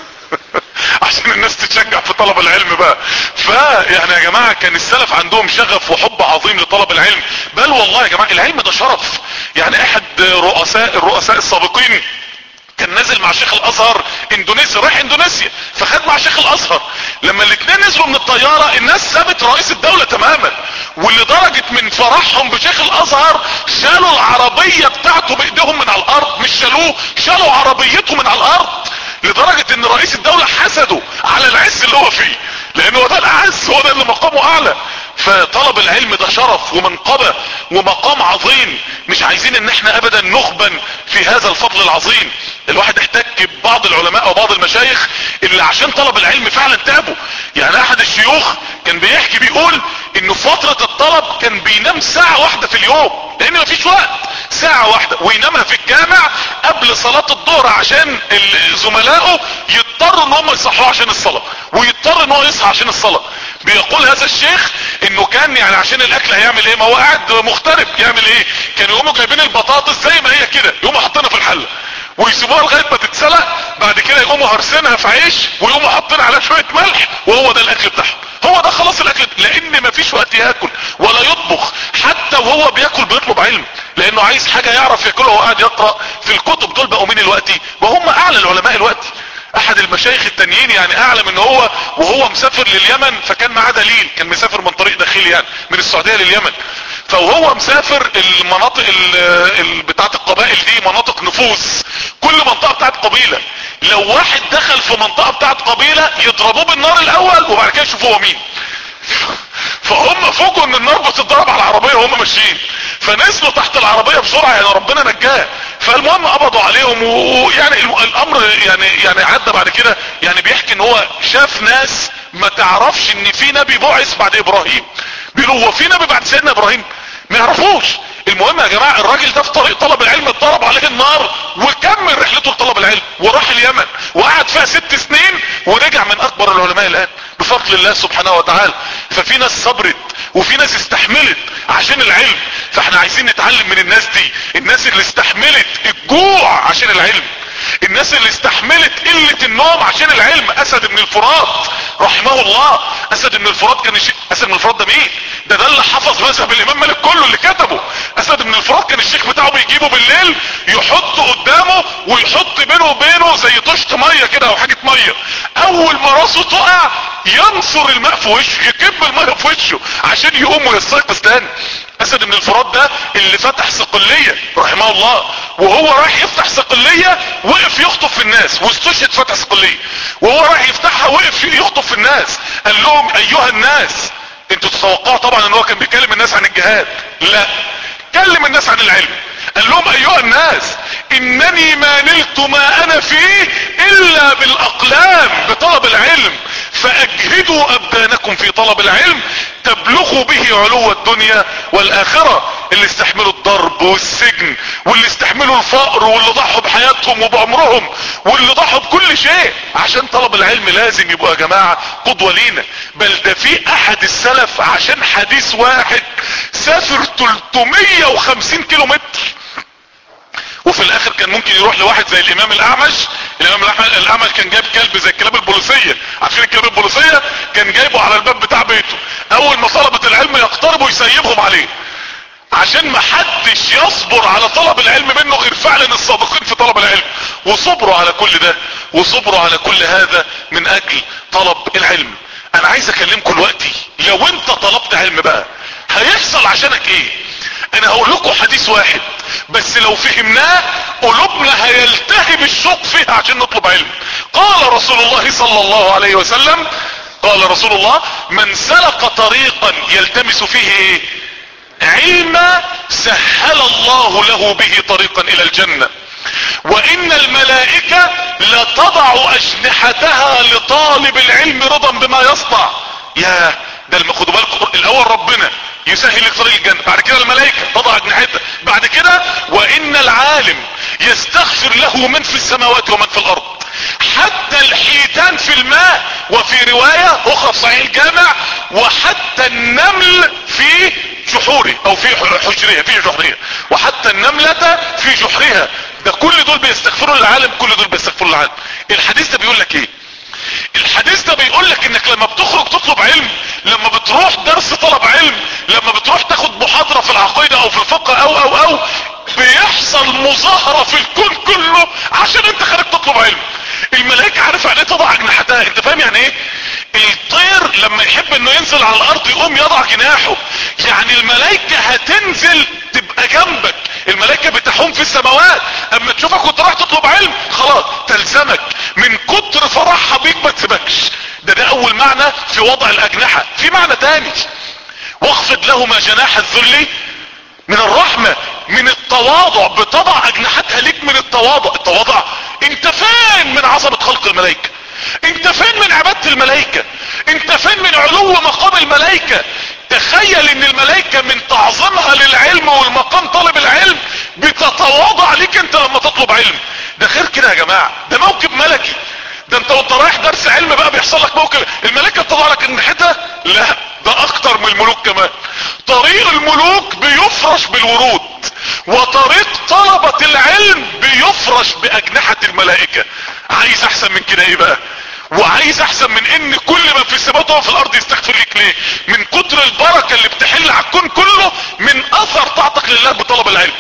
عشان الناس تتشجع في طلب العلم بقى. يعني يا جماعة كان السلف عندهم شغف وحب عظيم لطلب العلم. بل والله يا جماعة العلم ده شرف. يعني احد الرؤساء السابقين كان نازل مع شيخ الازهر اندونيسيا، رايح اندونيسيا فخد مع شيخ الازهر. لما الاثنين نزلوا من الطيارة الناس سابت رئيس الدولة تماما ولدرجة من فرحهم بشيخ الازهر شالوا العربية بتاعته بايديهم من على الارض، مش شالوه، شالوا عربيته من على الارض، لدرجة ان رئيس الدولة حسده على العز اللي هو فيه، لان هو ده الاعز، هو ده اللي مقامه اعلى. فطلب العلم ده شرف ومنقبة ومقام عظيم، مش عايزين ان احنا ابدا نخبن في هذا الفضل العظيم. الواحد احتك ببعض العلماء او بعض المشايخ اللي عشان طلب العلم فعلا تعبوا. يعني احد الشيوخ كان بيحكي بيقول انه في فترة الطلب كان بينام ساعة واحدة في اليوم، لان مفيش وقت، ساعة واحدة وينامها في الجامع قبل صلاة الظهر عشان زملائه يضطروا ان هم يصحوا عشان الصلاة، ويضطر ان هو يصحى عشان الصلاة. بيقول هذا الشيخ انه كان يعني عشان الاكل هيعمل ايه، ما هو قاعد مغترب، يعمل ايه؟ كانوا يقوموا جايبين البطاطس زي ما هي كده، يقوموا حاطينها في الحلة ويسيبوها لغاية ما تتسلق، بعد كده يقوموا هرسينها في عيش ويقوموا حاطين عليها شوية ملح، وهو ده الاكل بتاعهم، هو ده خلاص الاكل، لان مفيش وقت ياكل ولا يطبخ. حتى وهو بياكل بيطلب علم، لانه عايز حاجة يعرف ياكلها وهو قاعد يقرأ في الكتب. دول بقوا مين الوقتي؟ وهم اعلى العلماء الوقتي. احد المشايخ التانيين يعني اعلم ان هو وهو مسافر لليمن، فكان معاه دليل، كان مسافر من طريق داخلي يعني من السعودية لليمن، فوهو مسافر المناطق بتاعت القبائل دي مناطق نفوذ، كل منطقة بتاعت قبيلة لو واحد دخل في منطقة بتاعت قبيلة يضربوه بالنار الاول وبعد كده يشوفوا هو مين. فهم فوجئوا ان النار بتضرب على العربية وهم ماشيين، فنزلوا تحت العربية بسرعة، يعني ربنا نجاه. فالمهم قبضوا عليهم، ويعني الامر يعني عدى بعد كده. يعني بيحكي ان هو شاف ناس ما تعرفش ان في نبي بعث بعد ابراهيم، بيقولوا هو في نبي بعد سيدنا ابراهيم؟ ما يعرفوش. المهم يا جماعة الراجل ده في طريق طلب العلم اتضرب عليه النار وكمل رحلته لطلب العلم وراح اليمن وقعد فيها 6 سنين ورجع من اكبر العلماء الان بفضل الله سبحانه وتعالى. ففي ناس صبرت وفي ناس استحملت عشان العلم، فاحنا عايزين نتعلم من الناس دي، الناس اللي استحملت الجوع عشان العلم، الناس اللي استحملت قلة النوم عشان العلم. اسد بن الفرات رحمه الله، اسد بن الفرات كان اسد بن الفرات ده مين؟ ده اللي حفظ مذهب الامام مالك كله اللي كتبه. اسد بن الفرات كان الشيخ بتاعه بيجيبه بالليل يحطه قدامه ويحط بينه وبينه زي طشت ميه كده او حاجة ميه، اول ما راسه تقع ينصر الماء في وشه، يكب الماء في وشه عشان يقوم ويستيقظ تاني. اسد بن الفرات ده اللي فتح صقلية رحمه الله، وهو رايح يفتح صقلية وقف يخطب في الناس واستشهد فتح صقلية، وهو رايح يفتحها وقف يخطب في الناس، قال لهم ايها الناس. انتوا تتوقعوا طبعا ان هو كان بيكلم الناس عن الجهاد، لا، كلم الناس عن العلم. قال لهم ايها الناس انني ما نلت ما انا فيه الا بالاقلام بطلب العلم، فاجهدوا ابدانكم في طلب العلم تبلغوا به علو الدنيا والاخرة. اللي استحملوا الضرب والسجن، واللي استحملوا الفقر، واللي ضحوا بحياتهم وبعمرهم، واللي ضحوا بكل شيء عشان طلب العلم لازم يبقوا يا جماعة قدوة لينا. بل ده في احد السلف عشان حديث واحد سافر 350 كيلو متر، وفي الاخر كان ممكن يروح لواحد زي الامام الاعمش. الامام الاعمش كان جايب كلب زي الكلاب البوليسية، عارفين الكلاب البوليسية؟ كان جايبه على الباب بتاع بيته، اول ما طلبة العلم يقتربوا يسيبهم عليه عشان ما حدش يصبر على طلب العلم منه غير فعلا الصادقين في طلب العلم. وصبروا على كل ده وصبروا على كل هذا من اجل طلب العلم. انا عايز اكلمكم دلوقتي لو انت طلبت علم بقى هيحصل عشانك ايه. انا هقول لكم حديث واحد بس لو فهمناه قلوبنا هيلتهب الشوق فيها عشان نطلب علم. قال رسول الله صلى الله عليه وسلم، قال رسول الله: من سلك طريقا يلتمس فيه ايه؟ علما سهل الله له به طريقا الى الجنة، وان الملائكة لتضع اجنحتها لطالب العلم رضا بما يصنع. يا ده خدوا بالكم، الاول ربنا يسهل لك طريق الجنة، بعد كده الملائكة تضع اجنحتها، بعد كده وان العالم يستغفر له من في السماوات ومن في الارض، حتى الحيتان في الماء، وفي رواية اخرى في صحيح الجامع وحتى النمل في جحوره او في حجرها، في جحرها، وحتى النملة في جحرها. ده كل دول بيستغفروا للعالم، كل دول بيستغفروا للعالم. الحديث ده بيقول لك ايه؟ الحديث ده بيقول لك انك لما بتخرج تطلب علم، لما بتروح درس طلب علم، لما بتروح تاخد محاضرة في العقيدة او في الفقه او بيحصل مظاهرة في الكون كله عشان انت خارج تطلب علم. الملائكة عارف يعني ايه تضع اجنحتها؟ انت فاهم يعني ايه؟ الطير لما يحب انه ينزل على الارض يقوم يضع جناحه، يعني الملائكة هتنزل تبقى جنبك، الملائكة بتحوم في السماوات، اما تشوفك وانت رايح تطلب علم خلاص تلزمك من كتر فرحها بيك ما تسيبكش. ده اول معنى في وضع الاجنحة. في معنى تاني، واخفض لهما جناح الذل من الرحمة، من التواضع، بتضع اجنحتها ليك من التواضع. التواضع، انت فين من عظمة خلق الملائكة؟ انت فين من عبادة الملائكة؟ انت فين من علو مقام الملائكة؟ تخيل ان الملائكة من تعظيمها للعلم والمقام طالب العلم بتتواضع ليك انت لما تطلب علم. ده غير كده يا جماعة، ده موكب ملكي. ده انت وانت رايح درس علم بقى بيحصل لك موكب، الملائكة بتضع لك اجنحتها؟ لا، ده اكتر من الملوك كمان. طريق الملوك بيفرش بالورود، وطريق طلبة العلم بيفرش باجنحة الملائكة. عايز احسن من كده ايه بقى؟ وعايز احسن من ان كل ما في السماوات وفي الارض يستغفر لك ليه؟ من كتر البركة اللي بتحل على الكون كله من اثر طاعتك لله بطلب العلم،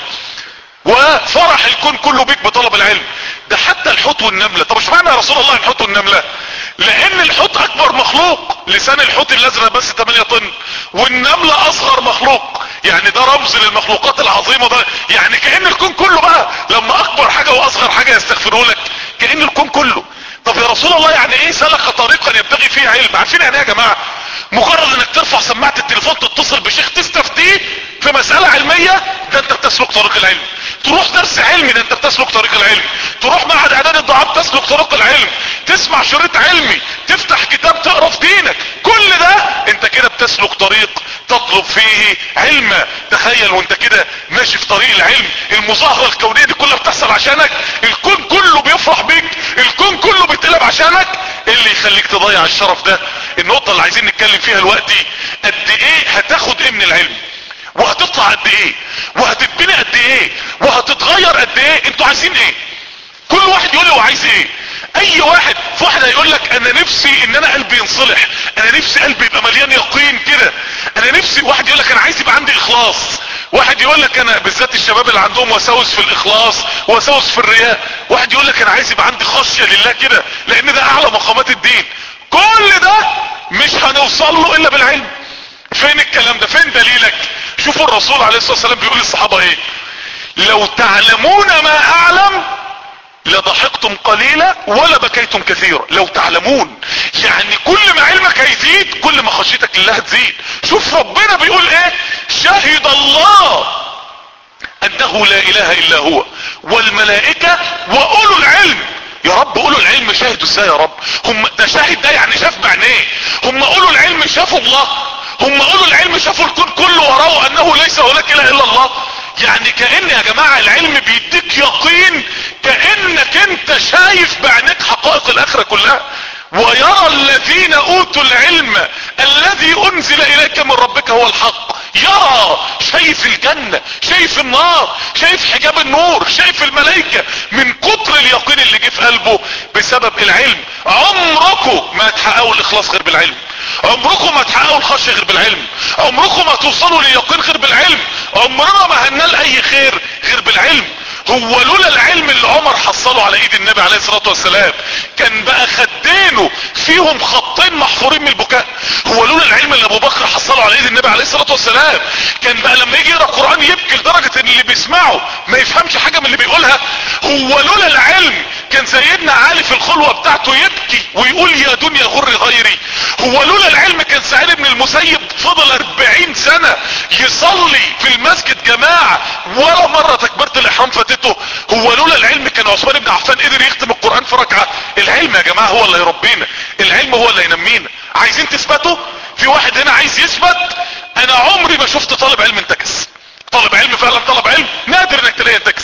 وفرح الكون كله بيك بطلب العلم. ده حتى الحوت والنملة. طب اشمعنى يا رسول الله الحوت والنملة؟ لان الحوت اكبر مخلوق، لسان الحوت الازرق بس 8 طن، والنملة اصغر مخلوق. يعني ده رمز للمخلوقات العظيمة. ده يعني كأن الكون كله بقى لما اكبر حاجة واصغر حاجة يستغفروا لك، كأن الكون كله. طب يا رسول الله يعني ايه سلك طريقا يبتغي فيه علم؟ عارفين يعني ايه يا جماعة؟ مجرد انك ترفع سماعة التليفون تتصل بشيخ تستفتيه في مسألة علمية، ده انت بتسلك طريق العلم. تروح درس علمي، ده انت بتسلك طريق العلم. تروح معهد اعداد الضعاف، تسلك طريق العلم. تسمع شريط علمي، تفتح كتاب تقرا في دينك، كل ده انت كده بتسلك طريق تطلب فيه علما. تخيل وانت كده ماشي في طريق العلم، المظاهرة الكونية دي كلها بتحصل عشانك، الكون كله بيفرح بيك، الكون كله بيتقلب عشانك. ايه اللي يخليك تضيع الشرف ده؟ النقطة اللي عايزين نتكلم فيها دلوقتي، قد ايه هتاخد ايه من العلم، وهتطلع قد ايه، وهتتبني قد ايه، وهتتغير قد ايه. انتوا عايزين ايه؟ كل واحد يقول لي هو عايز ايه. اي واحد، في واحد هيقول لك انا نفسي ان انا قلبي ينصلح، انا نفسي قلبي يبقى مليان يقين كده، انا نفسي. واحد يقول لك انا عايز يبقى عندي اخلاص، واحد يقول لك انا، بالذات الشباب اللي عندهم وساوس في الاخلاص وساوس في الرياء، واحد يقول لك انا عايز يبقى عندي خشية لله كده لان ده اعلى مقامات الدين. كل ده مش هنوصل له الا بالعلم. فين الكلام ده؟ فين دليلك؟ شوفوا الرسول عليه الصلاة والسلام بيقول للصحابة ايه: لو تعلمون ما اعلم لضحكتم قليلا ولا بكيتم كثيرا. لو تعلمون، يعني كل ما علمك هيزيد كل ما خشيتك لله تزيد. شوف ربنا بيقول ايه: شهد الله انه لا اله الا هو والملائكة واولو العلم. يا رب اولو العلم شاهدوا ازاي يا رب؟ هم ده شاهد، ده يعني شاف بعينيه. هم اولو العلم شافوا الله، هم اولو العلم شافوا الكون كله ورأوا انه ليس هناك اله الا الله. يعني كأن يا جماعة العلم بيديك يقين، كأنك انت شايف بعينك حقائق الاخرة كلها. ويرى الذين اوتوا العلم الذي انزل اليك من ربك هو الحق. يرى، شايف الجنة، شايف النار، شايف حجاب النور، شايف الملائكة، من كتر اليقين اللي جه في قلبه بسبب العلم. عمركم ما تحققوا الاخلاص غير بالعلم، عمركم ما تحققوا الخشية غير بالعلم، عمركم ما توصلوا لليقين غير بالعلم، عمرنا ما هننال اي خير غير بالعلم. هو لولا العلم اللي عمر حصله على ايد النبي عليه الصلاة والسلام كان بقى خدينه فيهم خطين محفورين من البكاء. هو لولا العلم اللي ابو بكر حصله على ايد النبي عليه الصلاة والسلام كان بقى لما يجي يقرأ القرآن يبكي لدرجة ان اللي بيسمعه ما يفهمش حاجة من اللي بيقولها. هو لولا العلم كان سيدنا علي في الخلوة بتاعته يبكي ويقول يا دنيا غر غيري. هو لولا العلم كان سعيد بن المسيب فضل 40 سنة يصلي في المسجد جماعة ولا مرة تكبيرة الاحرام فاتته. هو لولا العلم كان عثمان بن عفان قدر يختم القرآن في ركعة. العلم يا جماعة هو اللي يربينا، العلم هو اللي ينمينا. عايزين تثبتوا؟ في واحد هنا عايز يثبت. انا عمري ما شفت طالب علم انتكس. طالب علم فعلا، طالب علم نادر انك تلاقيه ينتكس.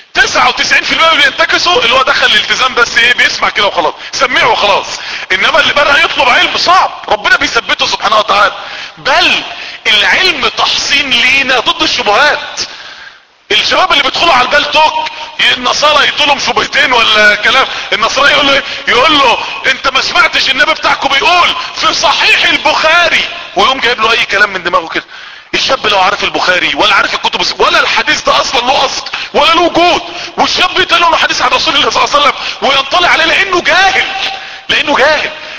99% اللي ينتكسوا اللي هو دخل الالتزام بس ايه، بيسمع كده وخلاص، سمعه وخلاص. انما اللي بدأ يطلب علم صعب، ربنا بيثبته سبحانه وتعالى. بل العلم تحصين لينا ضد الشبهات. الشباب اللي بيدخلوا على البال توك، النصارى يدوا لهم شبهتين ولا كلام، النصارى يقول له ايه؟ يقول له انت ما سمعتش النبي بتاعكم بيقول في صحيح البخاري، ويقوم جايب له اي كلام من دماغه كده. الشاب لو عارف البخاري ولا عارف الكتب ولا الحديث ده اصلا له اصل ولا له وجود، والشاب يتقال له حديث عن رسول الله صلى الله عليه وسلم وينطلع عليه لانه جاهل، لانه جاهل.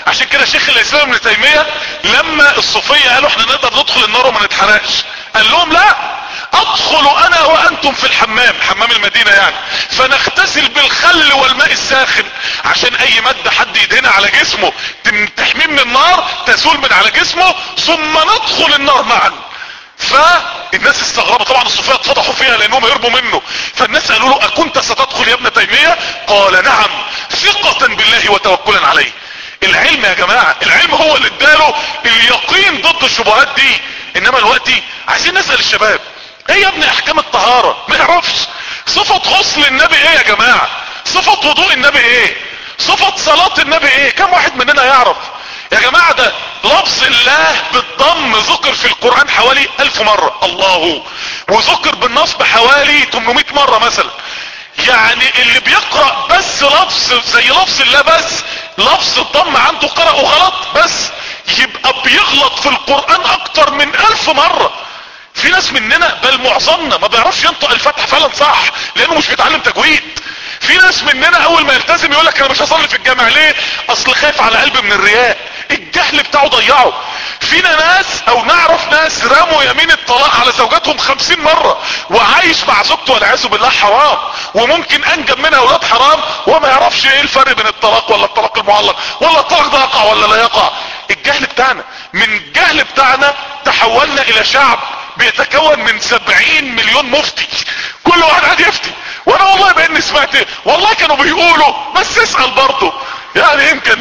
عشان كده شيخ الاسلام ابن تيمية لما الصوفية قالوا احنا نقدر ندخل النار وما نتحرقش، قال لهم لا، ادخل انا وانتم في الحمام، حمام المدينة يعني، فنغتسل بالخل والماء الساخن عشان اي مادة حد يدهنها على جسمه تحميه من النار تزول من على جسمه، ثم ندخل النار معا. فالناس استغربوا طبعا، الصوفية اتفضحوا فيها لانهم هربوا منه، فالناس قالوا له اكنت ستدخل يا ابن تيمية؟ قال نعم، ثقة بالله وتوكلا عليه. العلم يا جماعة، العلم هو اللي اداله اليقين ضد الشبهات دي. انما دلوقتي عايزين نسأل الشباب ايه يا ابني احكام الطهارة؟ ما يعرفش. صفة غسل النبي ايه يا جماعة؟ صفة وضوء النبي ايه؟ صفة صلاة النبي ايه؟ كم واحد مننا يعرف يا جماعة؟ ده لفظ الله بالضم ذكر في القرآن حوالي 1000 مرة الله، وذكر بالنصب حوالي 800 مرة مثلا. يعني اللي بيقرأ بس لفظ زي لفظ الله بس لفظ الضم عنده قرأه غلط بس، يبقى بيغلط في القرآن اكتر من 1000 مرة. في ناس مننا بل معظمنا ما بيعرفش ينطق الفتح فعلا صح لانه مش بيتعلم تجويد. في ناس مننا اول ما يلتزم يقولك انا مش هصلي في الجامع ليه؟ اصل خايف على قلبي من الرياء. الجهل بتاعه ضيعه. فينا ناس او نعرف ناس رموا يمين الطلاق على زوجاتهم 50 مرة وعايش مع زوجته والعياذ بالله حرام، وممكن انجب منها اولاد حرام وما يعرفش ايه الفرق بين الطلاق ولا الطلاق المعلق ولا الطلاق ده يقع ولا لا يقع. الجهل بتاعنا، من الجهل بتاعنا تحولنا الى شعب بيتكون من 70 مليون مفتي، كل واحد قاعد يفتي. وانا والله باني سمعت والله كانوا بيقولوا بس اسأل برضه يعني يمكن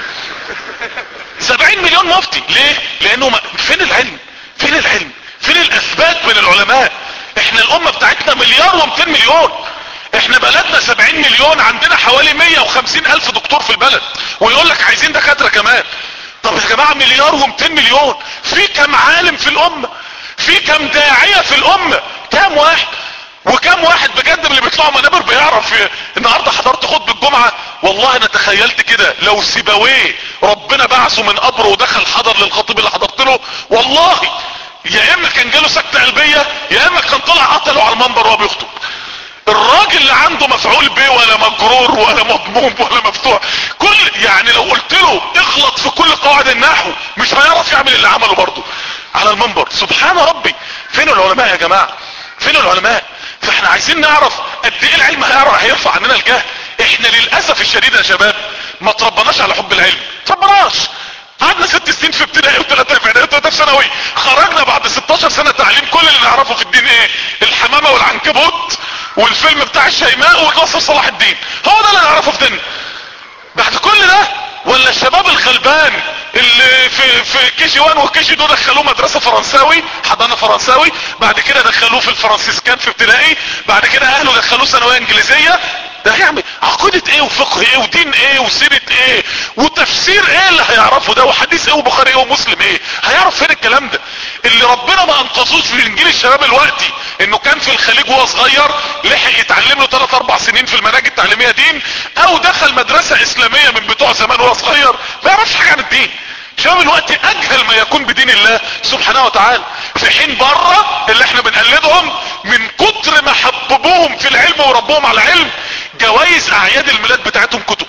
70 مليون مفتي. ليه؟ لانه فين العلم؟ فين العلم؟ فين الاثبات من العلماء؟ احنا الامة بتاعتنا مليار و200 مليون، احنا بلدنا 70 مليون، عندنا حوالي 150 الف دكتور في البلد ويقول لك عايزين دكاترة كمان. طب يا جماعة مليار و200 مليون، في كم عالم في الامة؟ في كم داعية في الامة؟ كم واحد؟ وكم واحد بجد من اللي بيطلعوا منابر بيعرف؟ النهاردة حضرت خطبة الجمعة والله انا تخيلت كده لو سيبويه ربنا بعثه من قبره ودخل حضر للخطيب اللي حضرت له، والله يا اما كان جاله سكتة قلبية يا اما كان طلع قتله على المنبر وهو بيخطب. الراجل اللي عنده مفعول به ولا مجرور ولا مضموم ولا مفتوح، كل يعني لو قلت له اغلط في كل قواعد النحو مش هيعرف يعمل اللي عمله برضه على المنبر. سبحان ربي. فين العلماء يا جماعة؟ فين العلماء؟ فاحنا عايزين نعرف قد ايه العلم هيرفع عننا الجهل. احنا للاسف الشديد يا شباب ما تربناش على حب العلم، تربناش. قعدنا 6 سنين في ابتدائي و3 في اعدادي و3 في ثانوي، خرجنا بعد 16 سنة تعليم كل اللي نعرفه في الدين ايه؟ الحمامة والعنكبوت والفيلم بتاع الشيماء وناصر صلاح الدين، هو ده اللي نعرفه في ديننا. بعد كل ده ولا الشباب الغلبان اللي في كي جي 1 وكي جي 2 دخلوه مدرسة فرنساوي، حضانة فرنساوي، بعد كده دخلوه في الفرنسيسكان في ابتدائي، بعد كده اهله دخلوه ثانوية انجليزية، ده هيعمل عقيدة ايه وفقه ايه ودين ايه وسيرة ايه وتفسير ايه اللي هيعرفه ده، وحديث ايه وبخاري ايه ومسلم ايه؟ هيعرف فين الكلام ده؟ اللي ربنا ما انقذوش في انجيل الشباب الوقتي انه كان في الخليج وهو صغير لحق يتعلم له 3-4 سنين في المناهج التعليمية دين، او دخل مدرسة اسلامية من بتوع زمان وهو صغير ما يعرفش حاجة عن الدين. شباب الوقت اجهل ما يكون بدين الله سبحانه وتعالى، في حين بره اللي احنا بنقلدهم من كتر ما حببوهم في العلم وربوهم على العلم، جوائز اعياد الميلاد بتاعتهم كتب،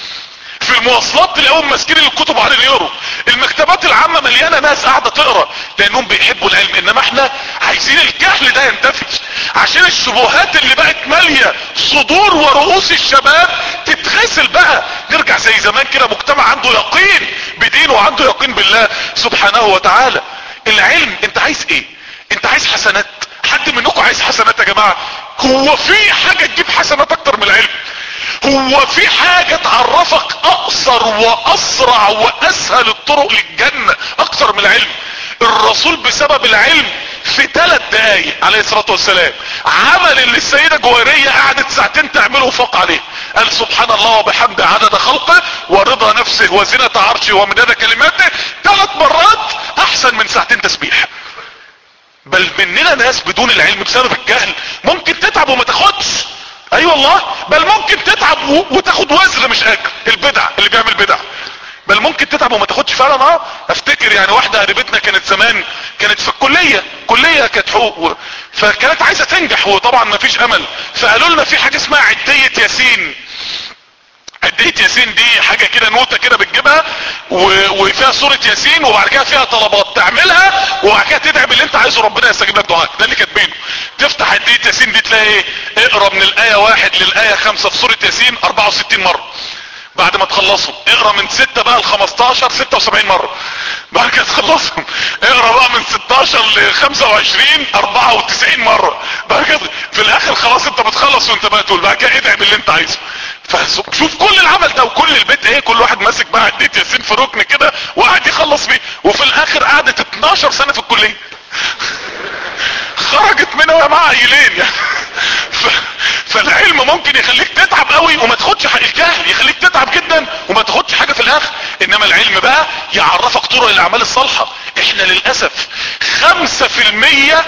في المواصلات تلاقيهم ماسكين الكتب على اليورو، المكتبات العامة مليانة ناس قاعدة تقرأ لانهم بيحبوا العلم. انما احنا عايزين الجهل ده ينتفي عشان الشبهات اللي بقت مالية صدور ورؤوس الشباب تتغسل بقى، نرجع زي زمان كده مجتمع عنده يقين بدينه وعنده يقين بالله سبحانه وتعالى. العلم انت عايز ايه؟ انت عايز حسنات؟ حد منكم عايز حسنات يا جماعة؟ هو في حاجة تجيب حسنات اكتر من العلم؟ هو في حاجة تعرفك اقصر واسرع واسهل الطرق للجنة اكتر من العلم؟ الرسول بسبب العلم في 3 دقايق عليه الصلاة والسلام عمل اللي السيدة جويرية قعدت 2 ساعة تعمله وفاق عليه. قال سبحان الله وبحمده عدد خلقه ورضا نفسه وزنة عرشه ومداد كلماته 3 مرات احسن من 2 ساعة تسبيح. بل مننا ناس بدون العلم بسبب الجهل ممكن تتعب وما تاخدش، اي والله، بل ممكن تتعب وتاخد وزر مش اجر. البدع اللي بيعمل بدع بل ممكن تتعب وما تاخدش فعلا. افتكر يعني واحدة قريبتنا كانت زمان كانت في كلية كانت حقوق، فكانت عايزة تنجح وطبعا ما فيش امل، فقالوا لنا في حاجة اسمها عدية ياسين. عدية ياسين دي حاجة كده نوتة كده بتجيبها وفيها سورة ياسين، وبعد كده فيها طلبات تعملها، وبعد كده تدعي باللي انت عايزه ربنا يستجيب لك دعائك. ده اللي كاتبينه. تفتح ادية ياسين دي تلاقي ايه؟ اقرا من الاية 1 للاية 5 في سورة ياسين 64 مرة. بعد ما تخلصهم اقرا من 6 بقى ل 15 76 مرة. بعد كده تخلصهم اقرا بقى من 16 ل 25 94 مرة. بعد كده في الاخر خلاص انت بتخلص وانت بقى تقول بعد كده ادعي باللي انت عايزه. فشوف كل العمل ده، وكل البيت ايه، كل واحد ماسك بقى ادية ياسين في ركن كده وقاعد يخلص بيه، وفي الاخر قعدت 12 سنة في الكلية. خرجت منها وهي معاها عيلين يعني. فالعلم ممكن يخليك تتعب قوي وما تاخدش حق، الجهل يخليك تتعب جدا وما تاخدش حاجة في الاخر. انما العلم بقى يعرفك طرق الاعمال الصالحة. احنا للأسف 5%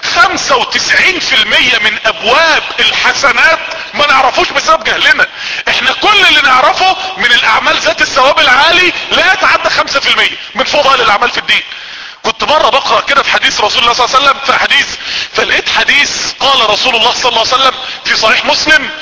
95% من ابواب الحسنات ما نعرفوش بسبب جهلنا. احنا كل اللي نعرفه من الاعمال ذات الثواب العالي لا يتعدى 5% من فضائل الاعمال في الدين. كنت مرة بقرأ كده في حديث رسول الله صلى الله عليه وسلم، في حديث فلقيت حديث قال رسول الله صلى الله عليه وسلم في صحيح مسلم: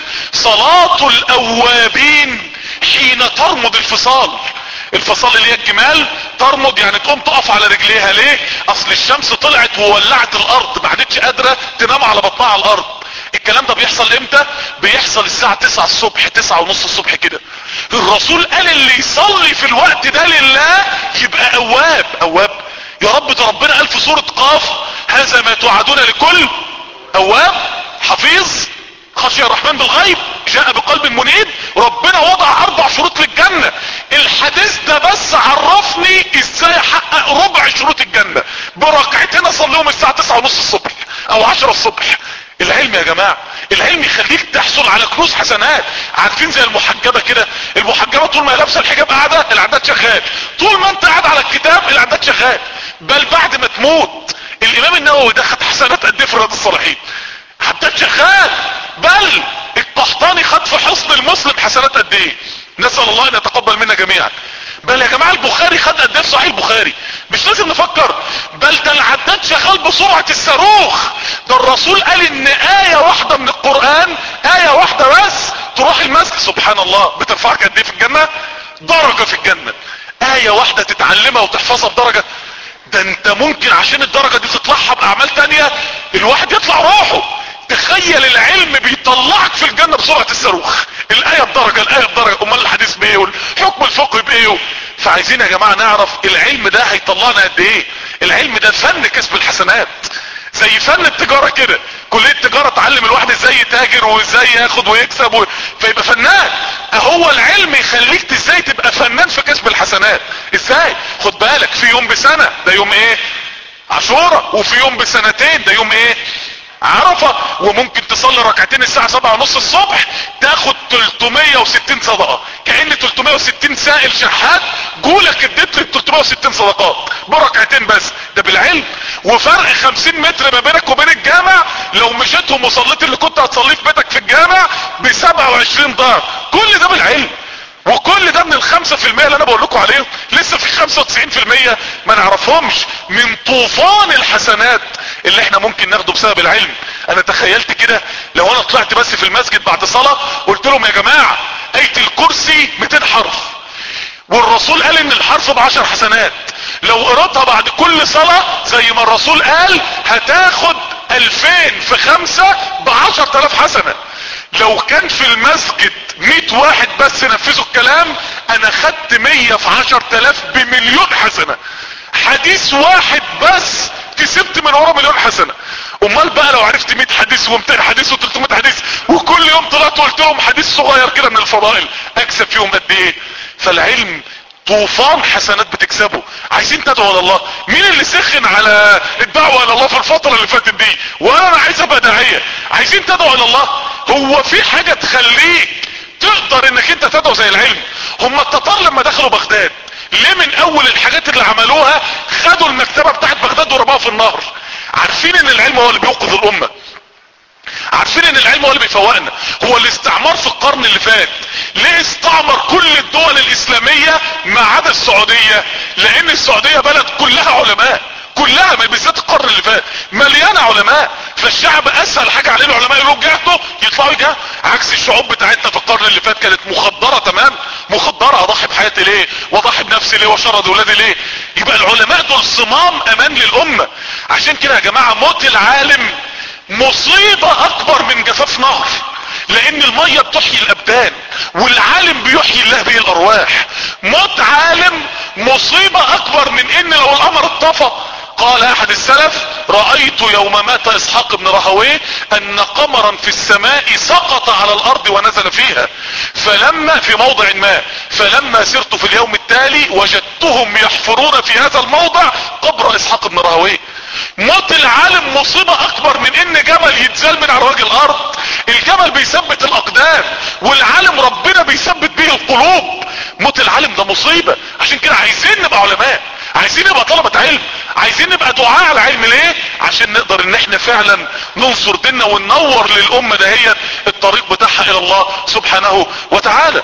صلاة الاوابين حين ترمض الفصال. الفصال اللي هي الجمال ترمض يعني تقوم تقف على رجليها. ليه؟ اصل الشمس طلعت وولعت الارض، ما عادتش قادرة تنام على بطنها على الارض. الكلام ده بيحصل امتى؟ بيحصل الساعة 9 الصبح، 9 ونص الصبح كده. الرسول قال اللي يصلي في الوقت ده لله يبقى اواب. اواب يا رب، ده ربنا قال في سورة قاف: هذا ما توعدون لكل اواب حفيظ خشي الرحمن بالغيب جاء بقلب منيب. ربنا وضع 4 شروط للجنة. الحديث ده بس عرفني ازاي احقق ربع شروط الجنة بركعتين اصليهم الساعة 9 ونص الصبح او 10 الصبح. العلم يا جماعة، العلم يخليك تحصل على كنوز حسنات. عارفين زي المحجبة كده، المحجبة طول ما هي لابسه الحجاب قاعدة العداد شغال، طول ما انت قاعد على الكتاب العداد شغال. بل بعد ما تموت الامام النووي ده خد حسنات قد ايه في رياض الصالحين؟ عداد شغال. بل القحطاني خد في حصن المسلم حسنات قد ايه؟ نسأل الله ان يتقبل منا جميعا. بل يا جماعة البخاري خد قد ايه في صحيح البخاري؟ مش لازم نفكر. بل ده العداد شغال بسرعة الصاروخ. ده الرسول قال ان آية واحدة من القرآن، آية واحدة بس تروح المسجد سبحان الله بترفعك قد ايه في الجنة؟ درجة في الجنة. آية واحدة تتعلمها وتحفظها بدرجة. ده انت ممكن عشان الدرجة دي تطلعها باعمال تانية الواحد يطلع روحه. تخيل العلم بيطلعك في الجنة بسرعة الصاروخ. الآية بدرجة، الآية بدرجة، امال الحديث بايه والحكم الفقهي بايه. فعايزين يا جماعة نعرف العلم ده هيطلعنا قد ايه. العلم ده فن كسب الحسنات، زي فن التجارة كده. كلية التجارة تعلم الواحد ازاي يتاجر وازاي ياخد ويكسب فيبقى فنان. اهو العلم يخليك ازاي تبقى فنان في كسب الحسنات. ازاي؟ خد بالك، في يوم بسنة ده يوم ايه؟ عاشوراء. وفي يوم بسنتين ده يوم ايه؟ عرفة. وممكن تصلي ركعتين الساعة 7 ونص الصبح تاخد 360 صدقة. كأن 360 سائل شحات جولك اديت لك 360 صدقات بركعتين بس. ده بالعلم. وفرق 50 متر ما بينك وبين الجامع لو مشيتهم وصليت اللي كنت هتصليه في بيتك في الجامع ب 27 ضعف. كل ده بالعلم. وكل ده من ال5% اللي انا بقول لكم عليهم. لسه في 95% ما نعرفهمش من طوفان الحسنات اللي احنا ممكن ناخده بسبب العلم. انا تخيلت كده لو انا طلعت بس في المسجد بعد صلاة قلت لهم يا جماعة آية الكرسي 200 حرف، والرسول قال ان الحرف ب10 حسنات. لو قرأتها بعد كل صلاة زي ما الرسول قال هتاخد 2000 في 5 ب10,000 حسنة. لو كان في المسجد 100 واحد بس نفذوا الكلام انا خدت 100 في 10,000 بمليون حسنة. حديث واحد بس كسبت من ورا مليون حسنة. امال بقى لو عرفت 100 حديث و200 حديث و300 حديث وكل يوم طلعت وقلت لهم حديث صغير كده من الفضائل اكسب فيهم قد ايه. فالعلم طوفان حسنات بتكسبه. عايزين تدعوا الى الله. مين اللي سخن على الدعوة الى الله في الفترة اللي فاتت دي وانا عايز ابقى داعية؟ عايزين تدعوا الى الله. هو في حاجة تخليك تقدر انك انت تدعو زي العلم؟ هم التتار لما دخلوا بغداد ليه من اول الحاجات اللي عملوها خدوا المكتبة بتاعت بغداد ورموها في النهر؟ عارفين ان العلم هو اللي بيوقظ الامة. عارفين ان العلم هو اللي بيفوقنا. هو الاستعمار في القرن اللي فات ليه استعمر كل الدول الاسلامية ما عدا السعودية؟ لان السعودية بلد كلها علماء، كلها بالذات القرن اللي فات مليانه علماء، فالشعب اسهل حاجه عليه العلماء يقولوا جهته يطلعوا يجاه، عكس الشعوب بتاعتنا في القرن اللي فات كانت مخدره تمام، مخدره، اضحي بحياتي ليه واضحي بنفسي ليه واشرد ولادي ليه. يبقى العلماء دول صمام امان للامه. عشان كده يا جماعه موت العالم مصيبه اكبر من جفاف نهر، لان المية بتحيي الابدان والعالم بيحيي الله به الارواح. موت عالم مصيبة اكبر من ان لو القمر اتطفى. قال احد السلف: رأيت يوم مات اسحاق بن راهويه ان قمرا في السماء سقط على الارض ونزل فيها، فلما في موضع ما، فلما سرت في اليوم التالي وجدتهم يحفرون في هذا الموضع قبر اسحاق بن راهويه. موت العالم مصيبة اكبر من ان جبل يتزال من على وجه الارض. الجبل بيثبت الاقدام والعالم ربنا بيثبت به القلوب. موت العالم ده مصيبة. عشان كده عايزين نبقى علماء، عايزين نبقى طلبة علم، عايزين نبقى دعاء على العلم. ليه؟ عشان نقدر ان احنا فعلا ننصر ديننا وننور للامة دهيت الطريق بتاعها الى الله سبحانه وتعالى.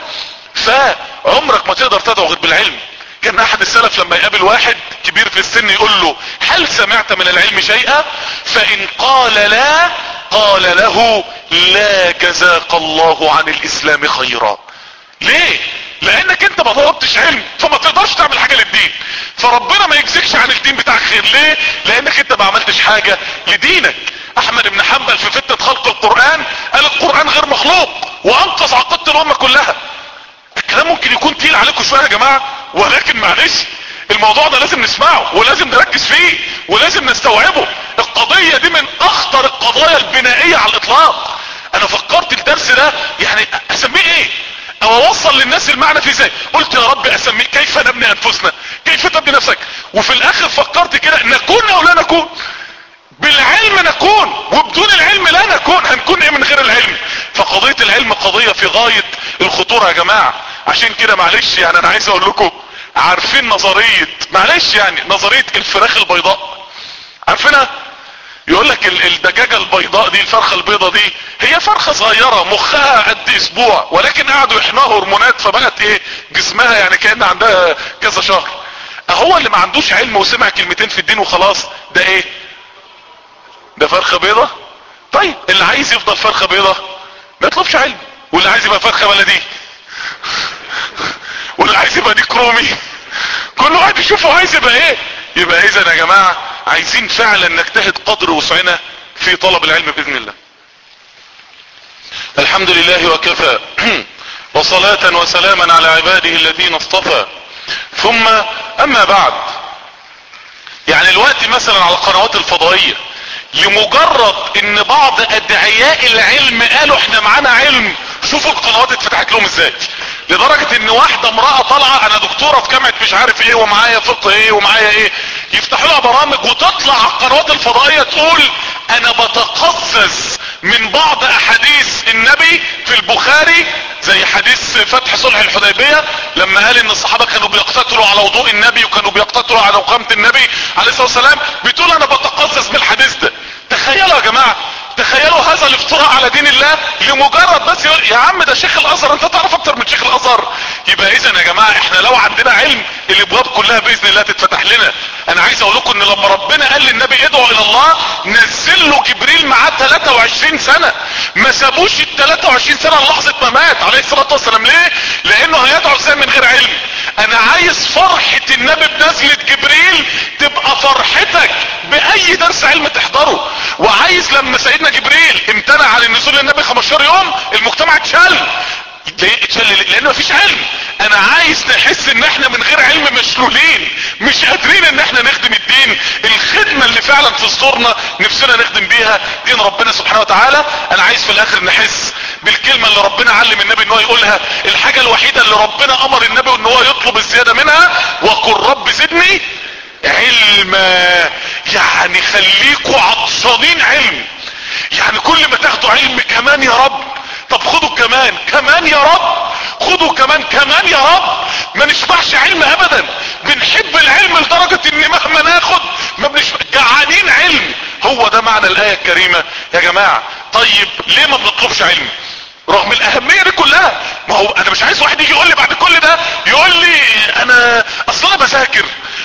فعمرك ما تقدر تدعو غير بالعلم. كان احد السلف لما يقابل واحد كبير في السن يقول له: هل سمعت من العلم شيئا؟ فان قال لا، قال له: لا جزاك الله عن الاسلام خيرا. ليه؟ لانك انت ما طلبتش علم فما تقدرش تعمل حاجة للدين، فربنا ما يجزيكش عن الدين بتاعك خير. ليه؟ لانك انت ما عملتش حاجة لدينك. احمد بن حنبل في فتنة خلق القرآن قال القرآن غير مخلوق وانقذ عقيدة الامة كلها. الكلام ممكن يكون تقيل عليكم شوية يا جماعة، ولكن معلش الموضوع ده لازم نسمعه ولازم نركز فيه ولازم نستوعبه. القضية دي من اخطر القضايا البنائية على الاطلاق. انا فكرت الدرس ده يعني اسميه ايه او اوصل للناس المعنى فيه ازاي. قلت يا رب اسميه كيف نبني انفسنا، كيف تبني نفسك. وفي الاخر فكرت كده: نكون او لا نكون. بالعلم نكون وبدون العلم لا نكون. هنكون ايه من غير العلم؟ فقضية العلم قضية في غاية الخطورة يا جماعة. عشان كده معلش يعني انا عايز اقول لكم: عارفين نظرية، معلش يعني نظرية الفراخ البيضاء؟ عارفينها؟ يقول لك الدجاجة البيضاء دي، الفرخة البيضاء دي، هي فرخة صغيرة مخها قد اسبوع، ولكن قعدوا يحنوها هرمونات فبقت ايه جسمها يعني كأن عندها كذا شهر. اهو اللي ما عندوش علم وسمع كلمتين في الدين وخلاص ده ايه؟ ده فرخة بيضة. طيب اللي عايز يفضل فرخة بيضة ما يطلبش علم، واللي عايز يبقى فرخة بلدي واللي عايز يبقى ديك رومي، كل واحد يشوفه عايز يبقى ايه. يبقى اذا يا جماعة عايزين فعلا نجتهد قدر وسعنا في طلب العلم باذن الله. الحمد لله وكفى وصلاة وسلاما على عباده الذين اصطفى. ثم اما بعد، يعني الوقت مثلا على القنوات الفضائية لمجرد ان بعض ادعياء العلم قالوا احنا معانا علم، شوفوا القنوات اتفتحت لهم ازاي. لدرجة ان واحدة امرأة طالعة انا دكتورة في جامعة مش عارف ايه ومعايا فقه ايه ومعايا ايه، يفتحوا لها برامج وتطلع على القنوات الفضائية تقول انا بتقزز من بعض احاديث النبي في البخاري، زي حديث فتح صلح الحديبية لما قال ان الصحابة كانوا بيقتتلوا على وضوء النبي وكانوا بيقتتلوا على وقامة النبي عليه الصلاة والسلام، بتقول انا بتقزز من الحديث ده. تخيلوا يا جماعة، تخيلوا هذا الافتراء على دين الله لمجرد بس يقول يا عم ده شيخ الازهر، انت تعرف اكتر من شيخ الازهر. يبقى اذا يا جماعة احنا لو عندنا علم الابواب كلها باذن الله تتفتح لنا. انا عايز اقول لكم ان لما ربنا قال للنبي ادعو الى الله نزل له جبريل معاه 23 سنة، ما سابوش ال 23 سنة لحظة ما مات عليه الصلاة والسلام. ليه؟ لانه هيدعو ازاي من غير علم؟ انا عايز فرحة النبي بنزلة جبريل تبقى فرحتك باي درس علم تحضره. وعايز لما سيدنا جبريل امتنع عن النزول للنبي 15 يوم المجتمع اتشل. ليه اتشل؟ لان مفيش علم. انا عايز نحس ان احنا من غير علم مشلولين، مش قادرين ان احنا نخدم الدين الخدمة اللي فعلا في صدورنا نفسنا نخدم بيها دين ربنا سبحانه وتعالى. انا عايز في الاخر نحس بالكلمة اللي ربنا علم النبي ان هو يقولها، الحاجة الوحيدة اللي ربنا امر النبي ان هو يطلب الزيادة منها: وقل رب زدني علما. يعني خليكوا عطشانين علم، يعني كل ما تاخدوا علم كمان يا رب، طب خدوا كمان كمان يا رب، خدوا كمان كمان يا رب. ما نشبعش علم ابدا، بنحب العلم لدرجة ان مهما ناخد ما جعانين علم. هو ده معنى الاية الكريمة يا جماعة. طيب ليه ما بنطلبش علم رغم الاهمية دي كلها؟ ما هو انا مش عايز واحد يجي يقول لي بعد كل ده، يقول لي انا اصلا بذاكر، اصل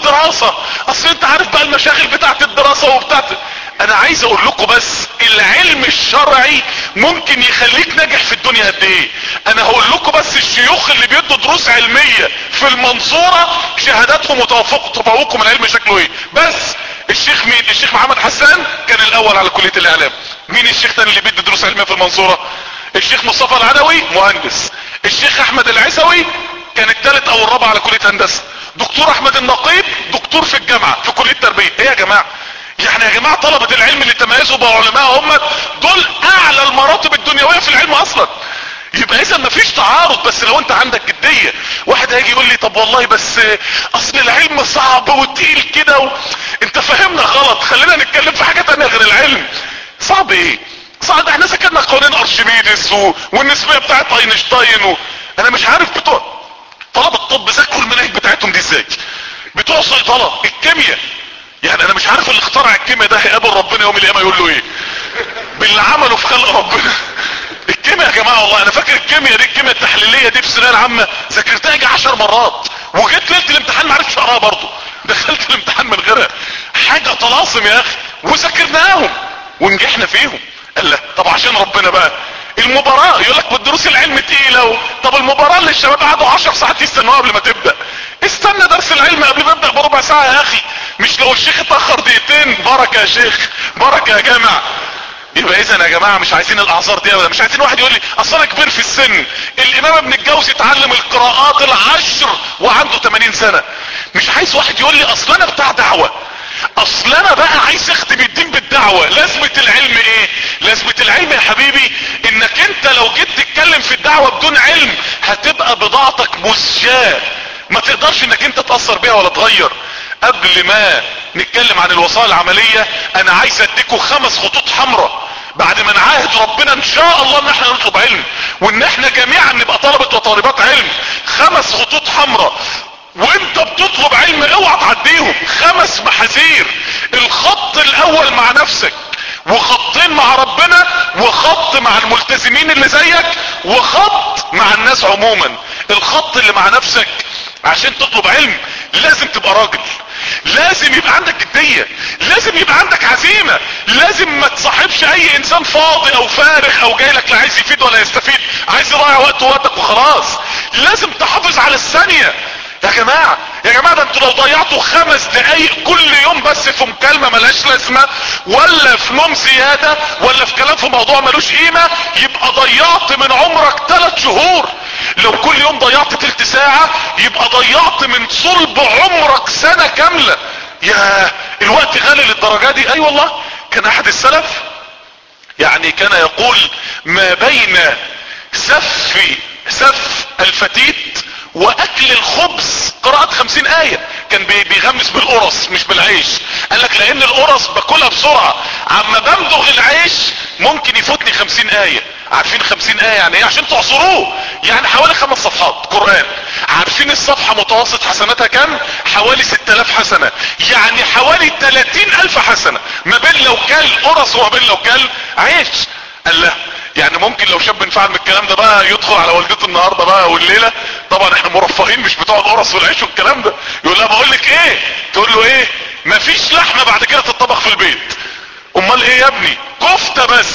الدراسة، اصل انت عارف بقى المشاغل بتاعت الدراسة وبتاعت. انا عايز اقول لكم بس العلم الشرعي ممكن يخليك ناجح في الدنيا قد ايه. انا هقول لكم بس الشيوخ اللي بيدوا دروس علمية في المنصورة شهاداتهم وتفوقهم العلم شكله ايه. بس الشيخ مين؟ الشيخ محمد حسان كان الاول على كلية الاعلام. مين الشيخ تاني اللي بيدي دروس علمية في المنصورة؟ الشيخ مصطفى العدوي مهندس. الشيخ احمد العيسوي كان الثالث او الرابع على كلية هندسة. دكتور احمد النقيب دكتور في الجامعة في كلية تربية. ايه يا جماعة؟ يعني يا جماعة طلبة العلم اللي تميزوا بقى علماء هم دول اعلى المراتب الدنيوية في العلم اصلا. يبقى اذا مفيش تعارض، بس لو انت عندك جدية. واحد هيجي يقول لي طب والله بس اصل العلم صعب وتقيل كده انت فاهمنا غلط، خلينا نتكلم في حاجة تانية غير العلم. صعب ايه؟ صعب احنا سكتنا قوانين ارشميدس والنسبية بتاعت اينشتاين انا مش عارف بتوع طلبة الطب ذاكروا المناهج بتاعتهم دي ازاي. بتوع صيدلة الكيمياء، يعني انا مش عارف اللي اخترع الكيمياء ده هيقابل ربنا يوم القيامة يقول له ايه باللي عمله في خلق ربنا. الكيمياء يا جماعة والله انا فاكر الكيمياء دي، الكيمياء التحليلية دي في الثانوية العامة ذاكرتها يجي 10 مرات، وجيت ليلة الامتحان ما عرفتش اقراها برضه، دخلت الامتحان من غيرها. حاجة طلاسم يا اخي، وذاكرناهم ونجحنا فيهم. قال لا طب عشان ربنا بقى. المباراة يقول لك بالدروس العلم تقيلة طب المباراة اللي الشباب قعدوا 10 ساعات يستنوها قبل ما تبدأ. استنى درس العلم قبل ما ابدأ بربع ساعة يا اخي، مش لو الشيخ اتأخر دقيقتين بركة يا شيخ بركة يا جامع. يبقى اذا يا جماعة مش عايزين الاعذار دي ابدا، مش عايزين واحد يقول لي اصل انا كبير في السن. الامام ابن الجوزي اتعلم القراءات العشر وعنده 80 سنة. مش عايز واحد يقول لي اصل انا بتاع دعوة، اصل انا بقى عايز اخدم الدين بالدعوة. لازمة العلم ايه؟ لازمة العلم يا حبيبي انك انت لو جيت تتكلم في الدعوة بدون علم هتبقى بضاعتك مزجاة، ما تقدرش انك انت تأثر بيها ولا تغير. قبل ما نتكلم عن الوصايا العملية انا عايز اديكوا 5 خطوط حمراء بعد ما نعاهد ربنا ان شاء الله ان احنا نطلب علم وان احنا جميعا نبقى طلبة وطالبات علم. 5 خطوط حمراء وانت بتطلب علم اوعى تعديهم. 5 محاذير. الخط الاول مع نفسك، وخطين مع ربنا، وخط مع الملتزمين اللي زيك، وخط مع الناس عموما. الخط اللي مع نفسك عشان تطلب علم لازم تبقى راجل، لازم يبقى عندك جدية، لازم يبقى عندك عزيمة، لازم ما تصاحبش اي انسان فاضي او فارغ او جاي لك لا عايز يفيد ولا يستفيد، عايز يضيع وقتك وخلاص. لازم تحافظ على الثانية. يا جماعة يا جماعة ده انتوا لو ضيعتوا 5 دقايق كل يوم بس في مكالمة ملهاش لازمة، ولا في نوم زيادة، ولا في كلام في موضوع ملوش قيمة، يبقى ضيعت من عمرك 3 شهور. لو كل يوم ضيعت تلت ساعة يبقى ضيعت من صلب عمرك سنة كاملة. يا الوقت غالي للدرجة دي. اي والله كان احد السلف يعني كان يقول ما بين سف الفتيت واكل الخبز قراءة 50 اية. كان بيغمس بالقرص مش بالعيش. قال لك لان القرص باكلها بسرعة، عما بمضغ العيش ممكن يفوتني 50 اية. عارفين 50 اية يعني ايه؟ عشان تعصروه يعني حوالي 5 صفحات قرآن. عارفين الصفحة متوسط حسناتها كام؟ حوالي 6000 حسنة، يعني حوالي 30,000 حسنة ما بين لو كل قرص وما بين لو كل عيش. قال له يعني ممكن لو شاب انفعل من الكلام ده بقى يدخل على والدته النهارده بقى والليله، طبعا احنا مرفهين مش بتوع القرص والعيش والكلام ده، يقول لها بقول لك ايه؟ تقول له ايه؟ مفيش لحمه بعد كده تتطبخ في البيت. امال ايه يا ابني؟ كفته بس.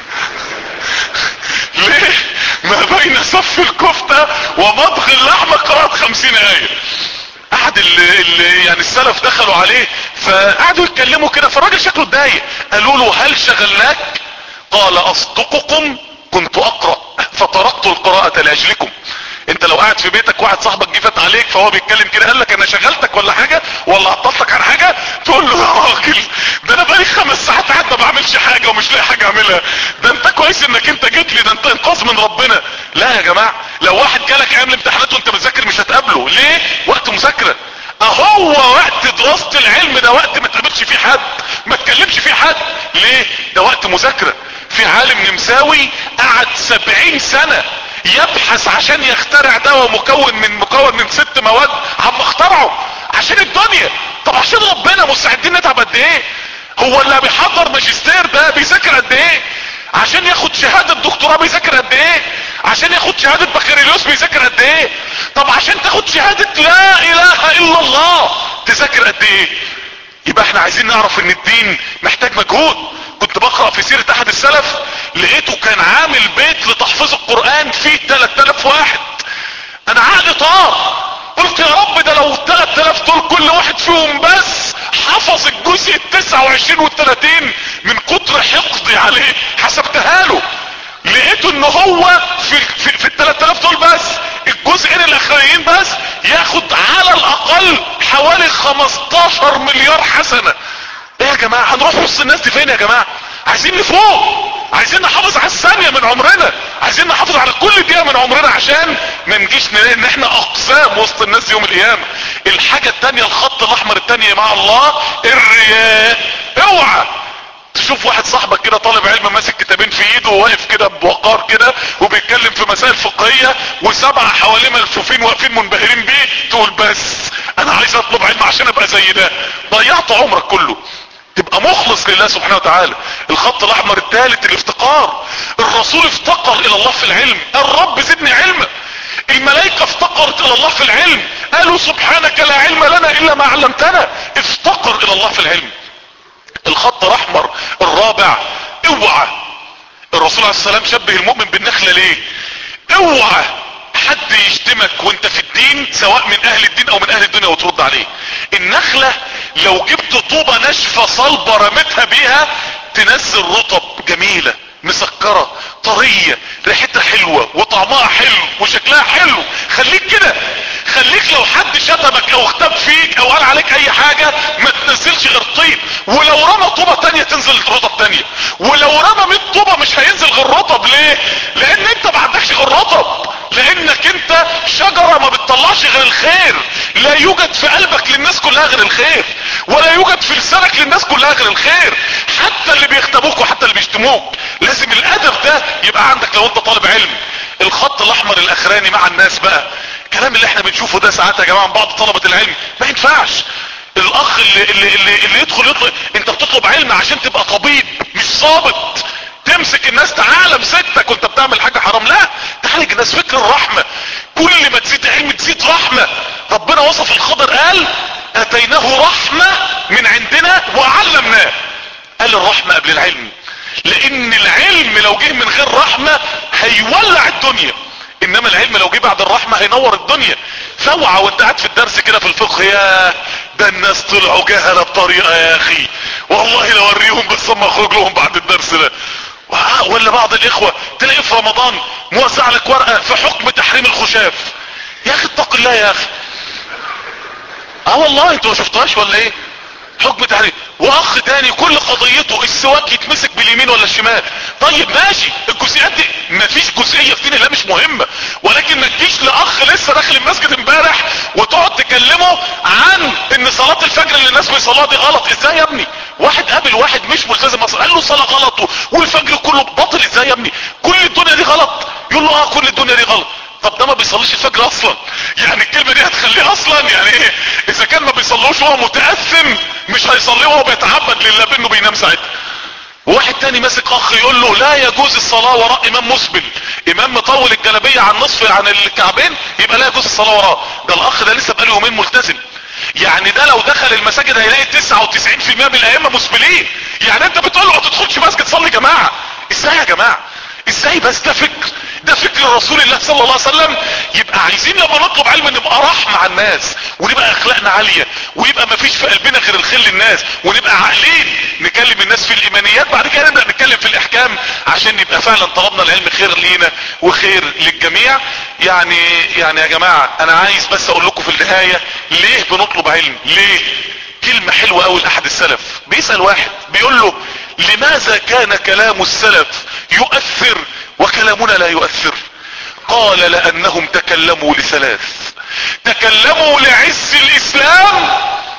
ليه؟ ما بين صف الكفته ومضغ اللحمه قراءه 50 ايه. قعد اللي يعني السلف دخلوا عليه فقعدوا يتكلموا كده، فالراجل شكله اتضايق. قالوا له هل شغلناك؟ قال اصدقكم كنت اقرأ فتركت القراءة لاجلكم. انت لو قاعد في بيتك واحد صاحبك جه فات عليك فهو بيتكلم كده قال لك انا شغلتك ولا حاجة ولا عطلتك عن حاجة، تقول له يا راجل ده انا بقالي 5 ساعات قاعد ما بعملش حاجة ومش لاقي حاجة اعملها، ده انت كويس انك انت جيت لي، ده انت انقاذ من ربنا. لا يا جماعة لو واحد جالك ايام الامتحانات وانت بتذاكر مش هتقابله. ليه؟ وقت مذاكرة. اهو وقت دراسة العلم ده وقت ما تقابلش فيه حد ما تكلمش فيه حد. ليه؟ ده وقت مذاكرة. في عالم نمساوي قعد 70 سنة يبحث عشان يخترع دواء مكون من 6 مواد عم اخترعه عشان الدنيا. طب عشان ربنا مستعدين نتعب قد ايه؟ هو اللي بيحضر ماجستير ده بيذاكر قد ايه؟ عشان ياخد شهادة دكتوراه بيذاكر قد ايه؟ عشان ياخد شهادة بكالوريوس بيذاكر قد ايه؟ طب عشان تاخد شهادة لا اله الا الله تذاكر قد ايه؟ يبقى احنا عايزين نعرف ان الدين محتاج مجهود. كنت بقرأ في سيرة احد السلف، لقيته كان عامل بيت لتحفيظ القرآن فيه 3000 واحد. انا عقلي طار، قلت يا رب ده لو 3000 دول كل واحد فيهم بس حفظ الجزء 29 و30 من كتر حقدي عليه حسبتها له، لقيته ان هو في ال 3000 دول بس الجزئين الاخرين بس ياخد على الاقل حوالي 15 مليار حسنة. ايه يا جماعة، هنروح وسط الناس دي فين يا جماعة؟ عايزين نفوق، عايزين نحافظ على الثانية من عمرنا، عايزين نحافظ على كل دقيقة من عمرنا عشان ما نجيش نلاقي ان احنا اقسام وسط الناس يوم القيامة. الحاجة التانية، الخط الاحمر التانية مع الله، الرياء. اوعى تشوف واحد صاحبك كده طالب علم ماسك كتابين في ايده وواقف كده بوقار كده وبيتكلم في مسائل فقهية وسبعة حواليه ملفوفين واقفين منبهرين بيه، تقول بس انا عايز اطلب علم عشان ابقى زي ده. ضيعت عمرك كله. تبقى مخلص لله سبحانه وتعالى. الخط الاحمر الثالث الافتقار. الرسول افتقر الى الله في العلم، الرب زدني علما. الملائكة افتقرت الى الله في العلم، قالوا سبحانك لا علم لنا الا ما علمتنا. افتقر الى الله في العلم. الخط الاحمر الرابع، اوعى. الرسول عليه السلام شبه المؤمن بالنخلة ليه؟ اوعى حد يشتمك وانت في الدين، سواء من اهل الدين او من اهل الدنيا، وترد عليه. النخلة لو جبت طوبة ناشفة صلبة رمتها بيها تنزل رطب جميلة مسكرة طرية ريحتها حلوة وطعمها حلو وشكلها حلو. خليك كده، خليك لو حد شتمك او اغتاب فيك او قال عليك اي حاجة ما تنزلش غير طيب، ولو رمى طوبة تانية تنزل رطب تانية، ولو رمى 100 طوبة مش هينزل غير رطب. ليه؟ لان انت ما عندكش غير رطب، لانك انت شجرة ما بتطلعش غير الخير. لا يوجد في قلبك للناس كلها غير الخير، ولا يوجد في لسانك للناس كلها غير الخير. حتى اللي بيختبوك وحتى اللي بيشتموك لازم الادب ده يبقى عندك لو انت طالب علم. الخط الاحمر الاخراني مع الناس بقى، الكلام اللي احنا بنشوفه ده ساعات يا جماعة من بعض طلبة العلم ما ينفعش. الاخ اللي يدخل انت بتطلب علم عشان تبقى طبيب مش ضابط تمسك الناس تعالى مسكتك وانت بتعمل حاجة حرام. لا، تعالج الناس. فكر الرحمة، كل ما تزيد علم تزيد رحمة. ربنا وصف الخضر قال اتيناه رحمة من عندنا وعلمناه. قال الرحمة قبل العلم، لان العلم لو جه من غير رحمة هيولع الدنيا، انما العلم لو جه بعد الرحمة هينور الدنيا. فاوعى وانت قاعد في الدرس كده في الفقه، يا ده الناس طلعوا جهلة بطريقة يا اخي، والله لو اوريهم بس اما اخرج لهم بعد الدرس ده. ولا بعض الاخوة تلاقي في رمضان موزع لك ورقة في حكم تحريم الخشاف. يا اخي اتق الله يا اخي. والله انتوا ما شفتهاش ولا ايه؟ حكم تحريم. واخ تاني كل قضيته السواك يتمسك باليمين ولا الشمال. طيب ماشي، الجزئيات دي مفيش جزئية في دين الله مش مهمة، ولكن ما تجيش لاخ لسه داخل المسجد امبارح وتقعد تكلمه عن ان صلاة الفجر اللي الناس بيصلوها دي غلط. ازاي يا ابني؟ واحد قابل واحد مش ملتزم اصلا قال له صلاة غلط والفجر كله باطل. ازاي يا ابني؟ كل الدنيا دي غلط؟ يقول له كل الدنيا دي غلط. طب ده ما بيصليش الفجر اصلا، يعني الكلمة دي هتخليه اصلا يعني ايه؟ اذا كان ما بيصلوش وهو متأثم مش هيصليه وهو بيتعبد لله بانه بينام ساعتها. واحد تاني ماسك اخ يقول له لا يجوز الصلاة وراء امام مسبل، امام مطول الجلابية عن نصف عن الكعبين يبقى لا يجوز الصلاة وراه. ده الاخ ده لسه بقاله يومين ملتزم، يعني ده لو دخل المساجد هيلاقي 99% من الائمة مسبلين. يعني انت بتقول له ما تدخلش مسجد صلي جماعة؟ ازاي يا جماعة؟ ازاي؟ بس ده فكر، ده فكر رسول الله صلى الله عليه وسلم. يبقى عايزين لما نطلب علم نبقى رحمة على الناس، ونبقى اخلاقنا عالية، ويبقى ما فيش في قلبنا غير الخير للناس، ونبقى عاقلين نكلم الناس في الايمانيات، بعد كده نبدأ نتكلم في الاحكام عشان يبقى فعلا طلبنا العلم خير لينا وخير للجميع. يعني يا جماعة انا عايز بس اقول لكم في النهاية ليه بنطلب علم. ليه؟ كلمة حلوة قوي لاحد السلف بيسأل واحد بيقول له لماذا كان كلام السلف يؤثر وكلامنا لا يؤثر؟ قال لانهم تكلموا لثلاث: تكلموا لعز الاسلام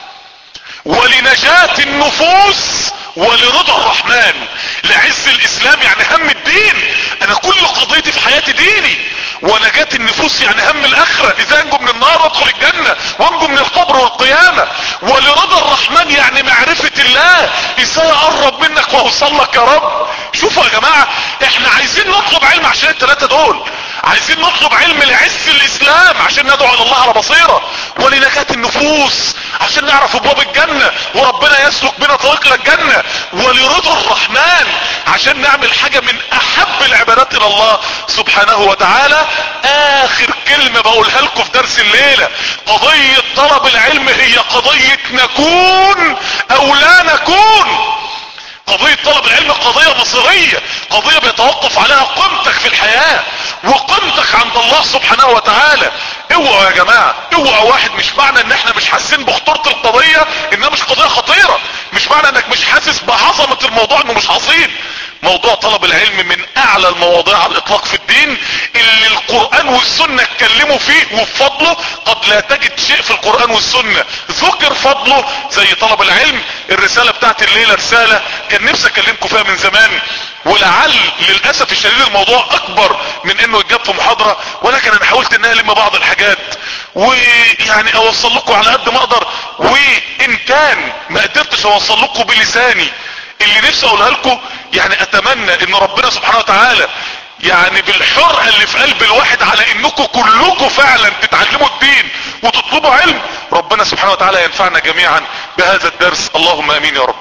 ولنجاة النفوس ولرضا الرحمن. لعز الاسلام يعني هم الدين، انا كل قضيتي في حياتي ديني. ونجاة النفوس يعني هم الاخرة، اذا انجو من النار وادخل الجنة وانجو من القبر والقيامة. ولرضا الرحمن يعني معرفة الله، ازاي اقرب منك واوصل لك يا رب. شوفوا يا جماعة احنا عايزين نطلب علم عشان الثلاثة دول، عايزين نطلب علم لعز الاسلام عشان ندعو على الله على بصيرة، ولنجاة النفوس النفوس عشان نعرف ابواب الجنة وربنا يسلك بنا طريق للجنة، ولرضا الرحمن عشان نعمل حاجة من احب العبادات الى الله سبحانه وتعالى. اخر كلمة بقولها لكم في درس الليلة، قضية طلب العلم هي قضية نكون او لا نكون. قضية طلب العلم قضية مصيرية، قضية بيتوقف عليها قيمتك في الحياة وقيمتك عند الله سبحانه وتعالى. اوعوا يا جماعة، اوعوا واحد، مش معنى ان احنا مش حاسين بخطورة القضية انها مش قضية خطيرة، مش معنى انك مش حاسس بعظمة الموضوع انه مش عظيم. موضوع طلب العلم من اعلى المواضيع على الاطلاق في الدين، اللي القرآن والسنة اتكلموا فيه وفضله قد لا تجد شيء في القرآن والسنة ذكر فضله زي طلب العلم. الرسالة بتاعت الليلة رسالة كان نفسي اكلمكم فيها من زمان، ولعل للأسف الشديد الموضوع اكبر من انه يتجاب في محاضرة، ولكن انا حاولت ان الم بعض الحاجات ويعني اوصل لكم على قد ما اقدر، وان كان ما قدرتش اوصل لكم بلساني اللي نفسي اقولها لكم، يعني اتمنى ان ربنا سبحانه وتعالى يعني بالحرقة اللي في قلب الواحد على انكم كلكم فعلا تتعلموا الدين وتطلبوا علم، ربنا سبحانه وتعالى ينفعنا جميعا بهذا الدرس، اللهم امين يا رب.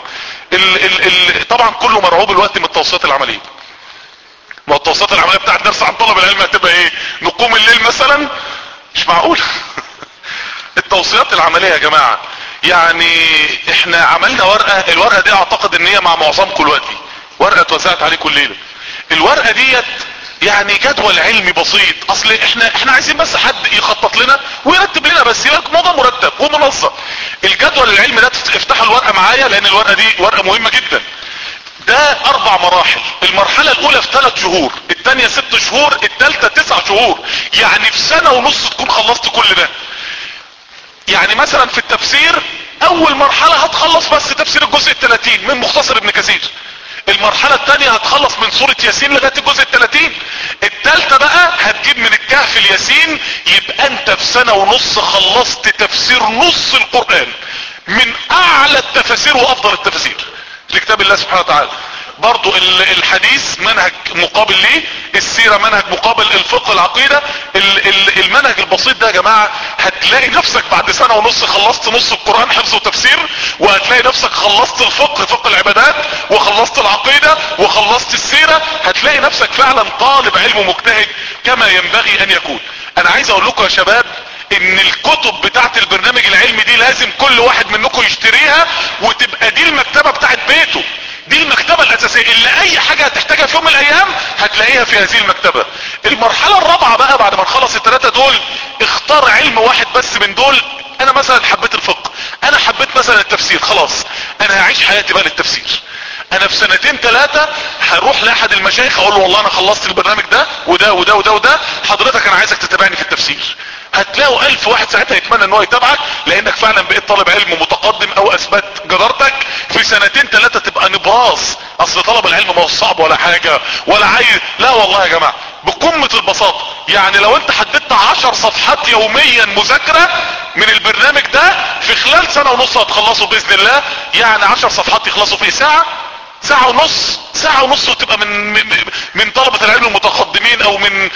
طبعا كله مرعوب الوقت من التوصيات العملية. ما التوصيات العملية بتاع الدرس عن طلب العلم هتبقى ايه؟ نقوم الليل مثلا؟ مش معقول. التوصيات العملية يا جماعة، يعني احنا عملنا ورقة، الورقة دي اعتقد ان هي مع معظمكم دلوقتي، ورقة اتوزعت عليكم الليلة. الورقة ديت يعني جدول علمي بسيط، اصل احنا عايزين بس حد يخطط لنا ويرتب لنا، بس يبقى موضوع مرتب ومنظم. الجدول العلمي ده افتحوا الورقة معايا لان الورقة دي ورقة مهمة جدا. ده 4 مراحل، المرحلة الاولى في 3 شهور، الثانية 6 شهور، الثالثة 9 شهور، يعني في 1.5 سنة تكون خلصت كل ده. يعني مثلا في التفسير اول مرحلة هتخلص بس تفسير الجزء 30 من مختصر ابن كثير، المرحلة الثانية هتخلص من سورة ياسين لغاية الجزء 30، الثالثة بقى هتجيب من الكهف الياسين، يبقى انت في 1.5 سنة خلصت تفسير نص القرآن من اعلى التفاسير وافضل التفاسير لكتاب الله سبحانه وتعالى. برضو الحديث منهج مقابل ليه، السيرة منهج مقابل، الفقه، العقيدة، المنهج البسيط ده يا جماعة هتلاقي نفسك بعد 1.5 سنة خلصت نص القرآن حفظ وتفسير، وهتلاقي نفسك خلصت الفقه، فقه العبادات، وخلصت العقيدة، وخلصت السيرة، هتلاقي نفسك فعلا طالب علم مجتهد كما ينبغي ان يكون. انا عايز اقول لكم يا شباب ان الكتب بتاعت البرنامج العلمي دي لازم كل واحد منكم يشتريها وتبقى دي المكتبة بتاعت بيته، دي المكتبة الاساسية اللي اي حاجة هتحتاجها في يوم من الايام هتلاقيها في هذه المكتبة. المرحلة الرابعة بقى بعد ما نخلص ال3 دول، اختار علم واحد بس من دول. انا مثلا حبيت الفقه، انا حبيت مثلا التفسير، خلاص انا هعيش حياتي بقى للتفسير. انا في 2 3 هروح لاحد المشايخ اقول له والله انا خلصت البرنامج ده وده وده وده وده، حضرتك انا عايزك تتابعني في التفسير. هتلاقوا 1000 واحد ساعتها يتمنى ان هو يتابعك، لانك فعلا بقيت طالب علم متقدم او اثبت جدارتك. في 2 3 تبقى نبراس، اصل طلب العلم ما هو صعب ولا حاجة ولا عايز، لا والله يا جماعة بقمة البساطة. يعني لو انت حددت 10 صفحات يوميا مذاكرة من البرنامج ده في خلال 1.5 سنة هتخلصوا باذن الله. يعني 10 صفحات يخلصوا في ساعة، ساعة ونص وتبقى من طلبة العلم المتقدمين، او من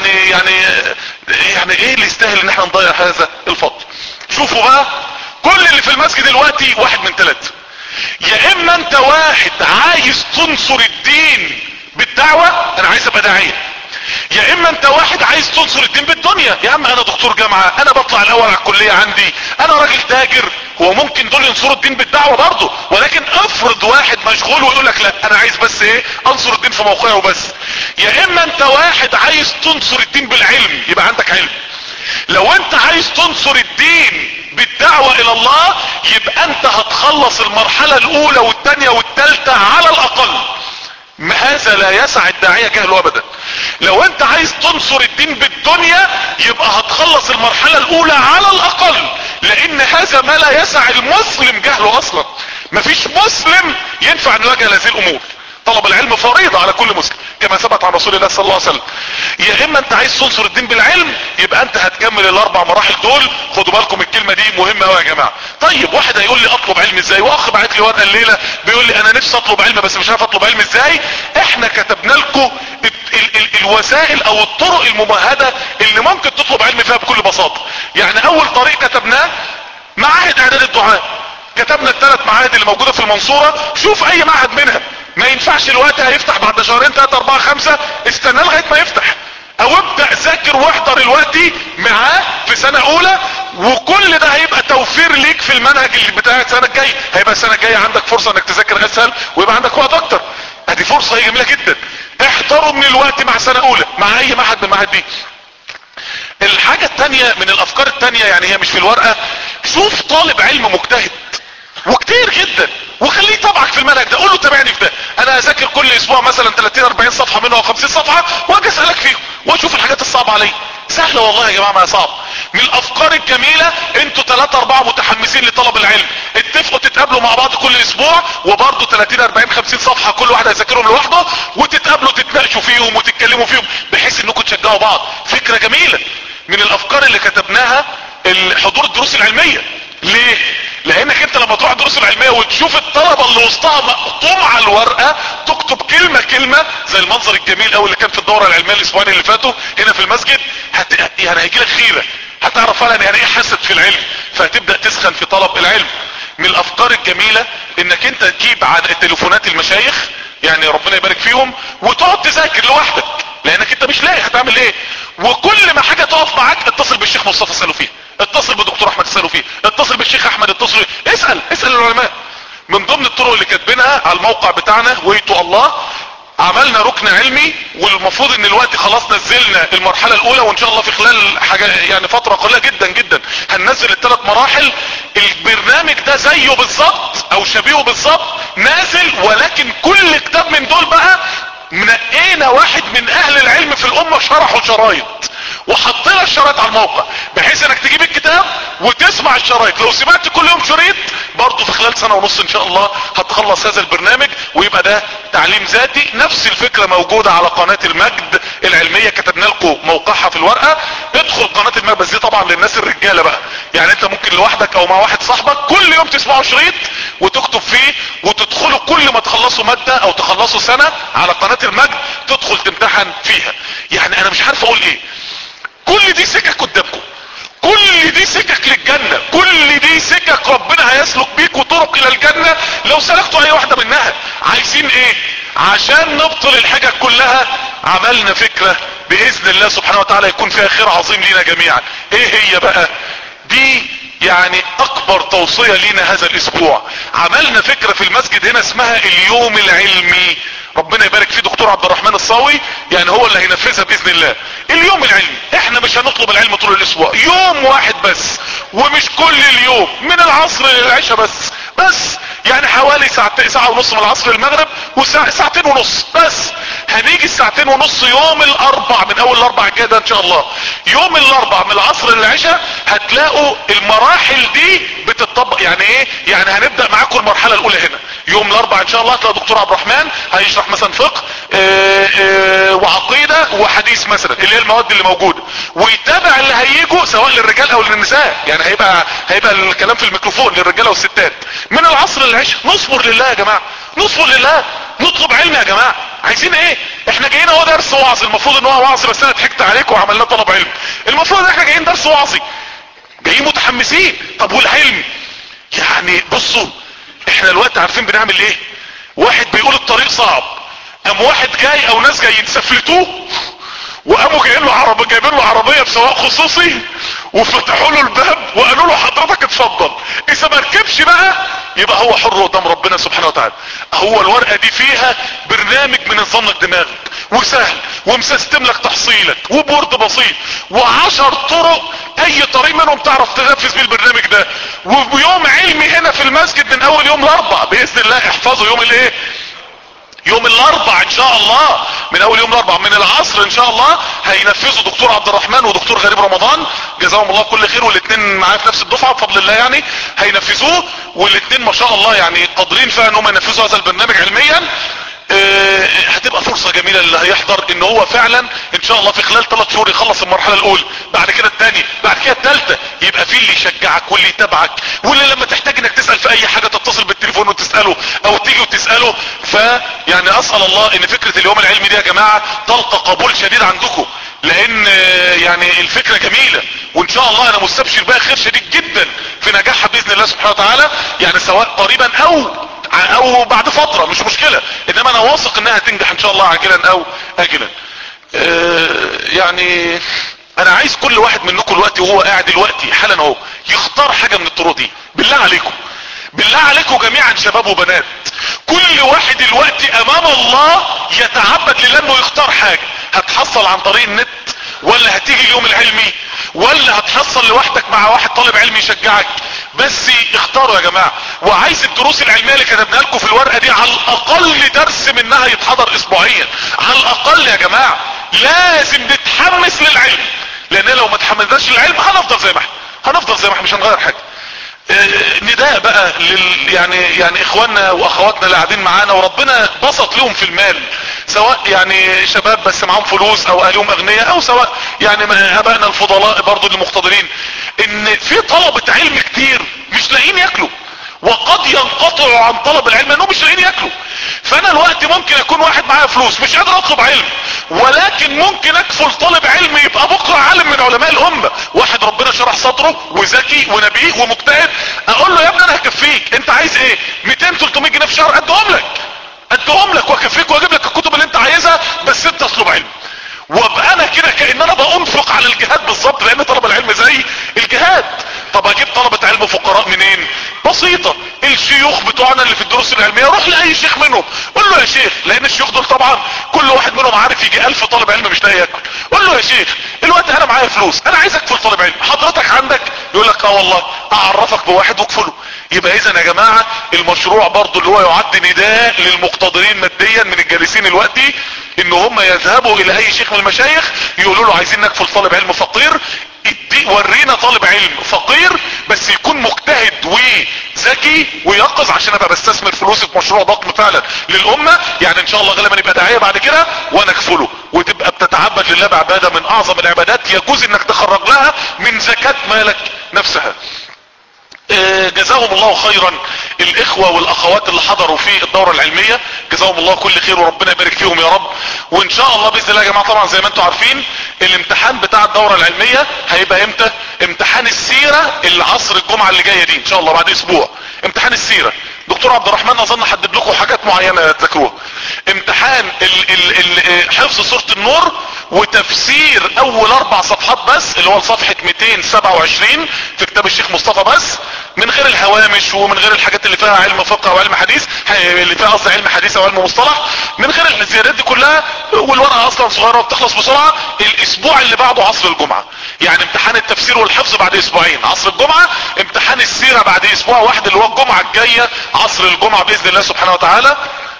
يعني ايه اللي يستاهل ان احنا نضيع هذا الفضل. شوفوا بقى، كل اللي في المسجد دلوقتي واحد من 3، يا اما انت واحد عايز تنصر الدين بالدعوة، انا عايز ابقى داعية، يا اما انت واحد عايز تنصر الدين بالدنيا، يا عم انا دكتور جامعة، انا بطلع الاول على الكلية عندي، انا راجل تاجر. هو ممكن دول ينصروا الدين بالدعوة برضه، ولكن افرض واحد مشغول ويقول لك لا انا عايز بس ايه، انصر الدين في موقعه وبس. يا اما انت واحد عايز تنصر الدين بالعلم، يبقى عندك علم. لو انت عايز تنصر الدين بالدعوة الى الله، يبقى انت هتخلص المرحلة الاولى والثانية والثالثة على الاقل. هذا لا يسع الداعية جهله ابدا. لو انت عايز تنصر الدين بالدنيا، يبقى هتخلص المرحلة الاولى على الاقل، لان هذا ما لا يسع المسلم جهله اصلا. مفيش مسلم ينفع انه يجهل هذه الامور. طلب العلم فريضة على كل مسلم كما ثبت عن رسول الله صلى الله عليه وسلم. يا اما انت عايز تنصر الدين بالعلم، يبقى انت هتكمل ال4 مراحل دول. خدوا بالكم الكلمة دي مهمة قوي يا جماعة. طيب واحد هيقول لي اطلب علم ازاي؟ واخ بعت لي ورقة الليلة بيقول لي انا نفسي اطلب علم بس مش عارف اطلب علم ازاي. احنا كتبنا لكم الوسائل او الطرق الممهدة اللي ممكن تطلب علم فيها بكل بساطة. يعني اول طريق كتبناه معاهد اعداد الدعاء، كتبنا الثلاث معاهد اللي موجودة في المنصورة، شوف اي معهد منها. ما ينفعش الوقت هيفتح بعد شهرين 3 4 5، استنى لغاية ما يفتح، او ابدأ ذاكر واحضر الوقت معاه في سنة اولى، وكل ده هيبقى توفير ليك في المنهج اللي بتاع السنة الجاية. هيبقى السنة الجاية عندك فرصة انك تذاكر اسهل ويبقى عندك وقت اكتر. ادي فرصة هي جميلة جدا، احضروا من الوقت مع سنة اولى مع اي معهد من المعاهد دي. الحاجة التانية من الافكار التانية، يعني هي مش في الورقة، شوف طالب علم مجتهد وكتير جدا وخليه يتابعك في المنهج ده، قول له تابعني في ده، انا اذاكر كل اسبوع مثلا 30 40 صفحة منه او 50 صفحة واجي اسألك فيهم واشوف الحاجات الصعبة عليا. سهلة والله يا جماعة ما هي صعب. من الافكار الجميلة، انتوا 3 4 متحمسين لطلب العلم، اتفقوا تتقابلوا مع بعض كل اسبوع، وبرضه 30 40 50 صفحة كل واحد هيذاكرهم لوحده، وتتقابلوا تتناقشوا فيهم وتتكلموا فيهم بحيث انكم تشجعوا بعض. فكرة جميلة. من الافكار اللي كتبناها حضور الدروس العلمية. ليه؟ لانك انت لما تروح الدروس العلمية وتشوف الطلبة اللي وسطها مقطوم على الورقة، تكتب كلمة كلمة زي المنظر الجميل اوي اللي كان في الدورة العلمية الاسبوعين اللي فاتوا هنا في المسجد، يعني هيجيلك خيرة، هتعرف فعلا يعني ايه حسد في العلم، فهتبدأ تسخن في طلب العلم. من الافكار الجميلة انك انت تجيب عن تليفونات المشايخ، يعني ربنا يبارك فيهم، وتقعد تذاكر لوحدك لانك انت مش لاقي هتعمل ايه، وكل ما حاجة تقف معاك اتصل بالشيخ مصطفى اساله فيها، اتصل بالدكتور احمد اساله فيه، اتصل بالشيخ احمد، اسأل العلماء. من ضمن الطرق اللي كاتبينها على الموقع بتاعنا ويتو الله، عملنا ركن علمي، والمفروض ان الوقت خلاص نزلنا المرحلة الاولى، وان شاء الله في خلال حاجة يعني فترة قليلة جدا جدا هننزل ال3 مراحل. البرنامج ده زيه بالظبط او شبيهه بالظبط نازل، ولكن كل كتاب من دول بقى منقينا واحد من اهل العلم في الامة شرحوا شرايط وحطينا الشرايط على الموقع، بحيث انك تجيب الكتاب وتسمع الشرايط. لو سمعت كل يوم شريط برضه في خلال سنة ونص ان شاء الله هتخلص هذا البرنامج، ويبقى ده تعليم ذاتي. نفس الفكرة موجودة على قناة المجد العلمية، كتبنا لكم موقعها في الورقة. ادخل قناة المجد، بس دي طبعا للناس الرجالة بقى، يعني انت ممكن لوحدك او مع واحد صاحبك كل يوم تسمعوا شريط وتكتب فيه، وتدخلوا كل ما تخلصوا مادة او تخلصوا سنة على قناة المجد تدخل تمتحن فيها. يعني انا مش عارف اقول ايه، كل دي سكك قدامكم، كل دي سكك للجنة، كل دي سكك ربنا هيسلك بيكم طرق الى الجنة لو سلكتوا اي واحدة منها. عايزين ايه؟ عشان نبطل الحاجة كلها عملنا فكرة باذن الله سبحانه وتعالى يكون فيها خير عظيم لينا جميعا. ايه هي بقى دي؟ يعني اكبر توصية لينا هذا الاسبوع، عملنا فكرة في المسجد هنا اسمها اليوم العلمي. ربنا يبارك فيه دكتور عبد الرحمن الصاوي، يعني هو اللي هينفذها باذن الله. اليوم العلمي احنا مش هنطلب العلم طول الاسبوع، يوم واحد بس، ومش كل اليوم من العصر للعشاء بس يعني حوالي ساعة ونص من العصر للمغرب، وساعتين ونص بس. هنيجي الساعتين ونص يوم الاربع، من اول الاربع كده ان شاء الله، يوم الاربع من العصر للعشاء هتلاقوا المراحل دي بتطبق. يعني ايه؟ يعني هنبدأ معاكم المرحلة الاولى هنا يوم الاربع ان شاء الله. هتلاقوا دكتور عبد الرحمن هيشرح مثلا فقه وعقيدة وحديث مثلا، اللي هي المواد اللي موجودة، ويتابع اللي هيجوا سواء للرجال او للنساء، يعني هيبقى الكلام في الميكروفون للرجال والستات. من العصر للعشاء نصبر لله يا جماعة، نصبر لله، نطلب علم يا جماعة. عايزين ايه؟ احنا جايين هو درس وعظ، المفروض ان هو وعظ بس انا ضحكت عليكم وعملنا طلب علم. المفروض ان احنا جايين درس وعظي، جايين متحمسين. طب والعلم؟ يعني بصوا احنا الوقت عارفين بنعمل ايه؟ واحد بيقول الطريق صعب، قام واحد جاي او ناس جايين سفلتوه، وقاموا جايبين له عربية بسواق خصوصي، وفتحوا له الباب وقالوا له حضرتك اتفضل. اذا ما ركبش بقى يبقى هو حر قدام ربنا سبحانه وتعالى. هو الورقة دي فيها برنامج منظم لك دماغك وسهل ومسستم لك تحصيلك وبورد بسيط، و10 طرق اي طريق منهم تعرف تنفذ بيه البرنامج ده. ويوم علمي هنا في المسجد من اول يوم الاربع باذن الله. احفظوا يوم الايه؟ يوم الاربع ان شاء الله، من اول يوم الاربع من العصر ان شاء الله هينفذوا دكتور عبد الرحمن ودكتور غريب رمضان جزاهم الله كل خير، والاثنين معايا في نفس الدفعه بفضل الله، يعني هينفذوه، والاثنين ما شاء الله يعني قادرين فعلا ان هم ينفذوا هذا البرنامج علميا. هتبقى فرصة جميلة اللي هيحضر ان هو فعلا ان شاء الله في خلال 3 شهور يخلص المرحلة الاولى، بعد كده الثانية، بعد كده الثالثة، يبقى في اللي يشجعك واللي يتابعك، واللي لما تحتاج انك تسأل في اي حاجة تتصل بالتليفون وتسأله او تيجي وتسأله. فيعني اسأل الله ان فكرة اليوم العلمي دي يا جماعة تلقى قبول شديد عندكم، لان يعني الفكرة جميلة، وان شاء الله انا مستبشر بها خير شديد جدا في نجاحها باذن سواء قريبا او بعد فترة مش مشكلة، انما انا واثق انها تنجح ان شاء الله عاجلا او اجلا. يعني انا عايز كل واحد منكم دلوقتي وهو قاعد دلوقتي حالا اهو يختار حاجة من الطرق دي، بالله عليكم، بالله عليكم جميعا شباب وبنات، كل واحد دلوقتي امام الله يتعبد لله انه يختار حاجة. هتحصل عن طريق النت، ولا هتيجي اليوم العلمي، ولا هتحصل لوحدك مع واحد طالب علمي يشجعك؟ بس اختاروا يا جماعة. وعايز الدروس العلمية اللي كتبناها لكم في الورقة دي على الاقل درس منها يتحضر اسبوعيا على الاقل يا جماعة. لازم نتحمس للعلم، لان لو ما تحمسناش للعلم هنفضل زي ما احنا، مش هنغير حاجة. نداء بقى يعني اخواننا واخواتنا اللي قاعدين معانا وربنا بسط لهم في المال، سواء يعني شباب بس معاهم فلوس او اهلهم اغنياء، او سواء يعني ابائنا الفضلاء برضو اللي مقتدرين، ان في طلبة علم كتير مش لاقيين ياكلوا، وقد ينقطعوا عن طلب العلم انهم مش لاقيين ياكلوا. فانا الوقت ممكن اكون واحد معايا فلوس مش قادر اطلب علم، ولكن ممكن اكفل طالب علم يبقى بكره عالم من علماء الامه، واحد ربنا شرح صدره وذكي ونبيه ومجتهد، اقول له يا ابني انا هكفيك، انت عايز ايه؟ 200 300 جنيه في الشهر ادهم لك واكفيك واجيب لك الكتب اللي انت عايزها، بس انت اطلب علم. وابقى انا كده كأن انا بانفق على الجهاد بالظبط، لان طلب العلم زي الجهاد. طب اجيب طلبة علم فقراء منين؟ بسيطة، الشيوخ بتوعنا اللي في الدروس العلمية، روح لاي شيخ منهم قول له يا شيخ، لان الشيوخ دول طبعا كل واحد منهم عارف يجي 1000 طالب علم مش لاقي ياكل، قول له يا شيخ الوقت انا معايا فلوس، انا عايز اكفل طالب علم، حضرتك عندك؟ يقول لك اه والله، اعرفك بواحد واكفله. يبقى اذا يا جماعة المشروع برضو اللي هو يعد نداء للمقتدرين ماديا من الجالسين الوقتي، ان هم يذهبوا الى اي شيخ من المشايخ يقولوا له عايزين نكفل طالب علم فقير، ورينا طالب علم فقير بس يكون مجتهد وذكي ويقظ، عشان ابقى بستثمر فلوسي في مشروع ضخم فعلا للامة. يعني ان شاء الله غالبا يبقى داعية بعد كده وانا اكفله، وتبقى بتتعبد لله بعبادة من اعظم العبادات يجوز انك تخرج لها من زكاة مالك نفسها. جزاهم الله خيرا الاخوة والاخوات اللي حضروا في الدورة العلمية، جزاهم الله كل خير وربنا يبارك فيهم يا رب. وان شاء الله باذن الله يا جماعة، طبعا زي ما انتم عارفين الامتحان بتاع الدورة العلمية هيبقى امتى؟ امتحان السيرة العصر الجمعة اللي جاية دي ان شاء الله بعد اسبوع، امتحان السيرة. دكتور عبد الرحمن اظن حدد لكم حاجات معينة تذاكروها. امتحان حفظ سورة النور وتفسير اول 4 صفحات بس، اللي هو صفحة 227 في كتاب الشيخ مصطفى، بس من غير الهوامش ومن غير الحاجات اللي فيها علم فقه او علم حديث، اللي فيها قصدي علم حديث او علم مصطلح، من غير الزيادات دي كلها. والورقة اصلا صغيرة وبتخلص بسرعة. الاسبوع اللي بعده عصر الجمعة، يعني امتحان التفسير والحفظ بعد اسبوعين عصر الجمعة، امتحان السيرة بعد اسبوع واحد اللي هو الجمعة الجاية عصر الجمعة باذن الله سبحانه وتعالى.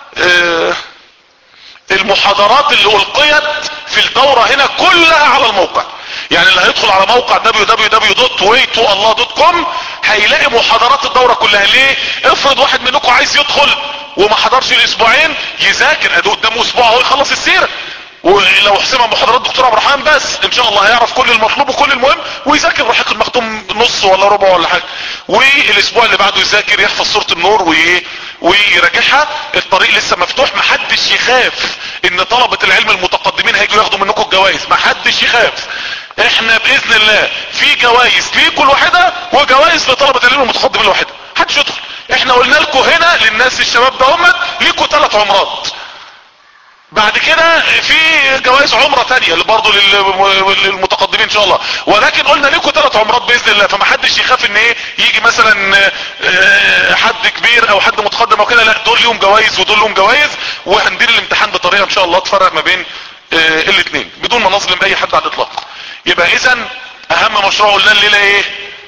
المحاضرات اللي القيت في الدورة هنا كلها على الموقع، يعني اللي هيدخل على موقع www.way2allah.com هيلاقي محاضرات الدورة كلها. ليه؟ افرض واحد منكم عايز يدخل وما حضرش الاسبوعين، يذاكر ادي قدامه اسبوع هو يخلص السيرة، ولو حسبها محاضرات دكتور عبد الرحمن بس ان شاء الله هيعرف كل المطلوب وكل المهم، ويذاكر رحيق المختوم نص ولا ربع ولا حاجة. والاسبوع اللي بعده يذاكر يحفظ سورة النور ويراجعها. الطريق لسه مفتوح، محدش يخاف ان طلبة العلم المتقدمين هيجوا ياخدوا منكم الجوائز، محدش يخاف. احنا باذن الله في جوائز ليكم الواحدة وجوائز لطلبة العلم المتقدمين الواحدة، محدش يدخل. احنا قلنا لكم هنا للناس الشباب ده ليكم 3 عمرات، بعد كده في جوائز عمرة تانية اللي برضو للمتقدمين ان شاء الله، ولكن قلنا لكم 3 عمرات باذن الله. فمحدش يخاف ان يجي مثلا حد كبير او حد متقدم او كده، لا دول ليهم جوائز ودول ليهم جوائز، وهندير الامتحان بطريقة ان شاء الله تفرق ما بين الاثنين بدون ما نظلم اي حد على الاطلاق. يبقى اذا اهم مشروع قلنا الليلة ايه؟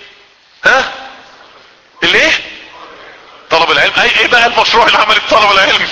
الايه؟ طلب العلم. ايه بقى المشروع اللي عمل طلب العلم؟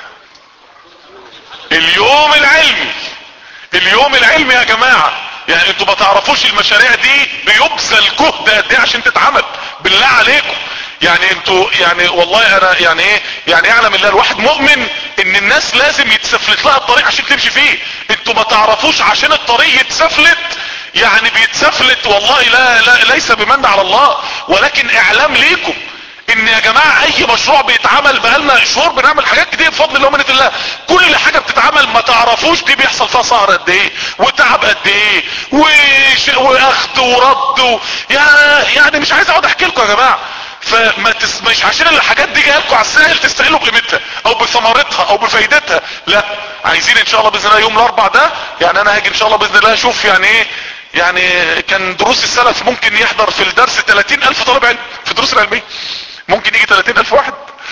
اليوم العلمي. اليوم العلمي يا جماعة، يعني انتوا ما تعرفوش المشاريع دي بيبذل جهد قد ايه عشان تتعمل، بالله عليكم. يعني انتوا يعني والله انا يعني ايه، يعني يعلم الله الواحد مؤمن ان الناس لازم يتسفلت لها الطريق عشان تمشي فيه. انتوا ما تعرفوش عشان الطريق يتسفلت، يعني بيتسفلت والله لا ليس بمن على الله، ولكن اعلام ليكم ان يا جماعة اي مشروع بيتعمل بقالنا شهور بنعمل حاجات كتير بفضل الله ومنة الله. كل حاجة بتتعمل ما تعرفوش دي بيحصل فيها سهر قد ايه وتعب قد ايه واخد ورد يعني مش عايز اقعد احكي لكم يا جماعة. مش عشان الحاجات دي جايه لكم على السهل تستغلوا بقيمتها او بثمرتها او بفايدتها، لا. عايزين ان شاء الله باذن الله يوم الاربع ده، يعني انا هاجي ان شاء الله باذن الله اشوف يعني ايه. يعني كان دروس السلف ممكن يحضر في الدرس 30,000 طالب علم في الدروس العلميه، ممكن يجي 30,000 واحد.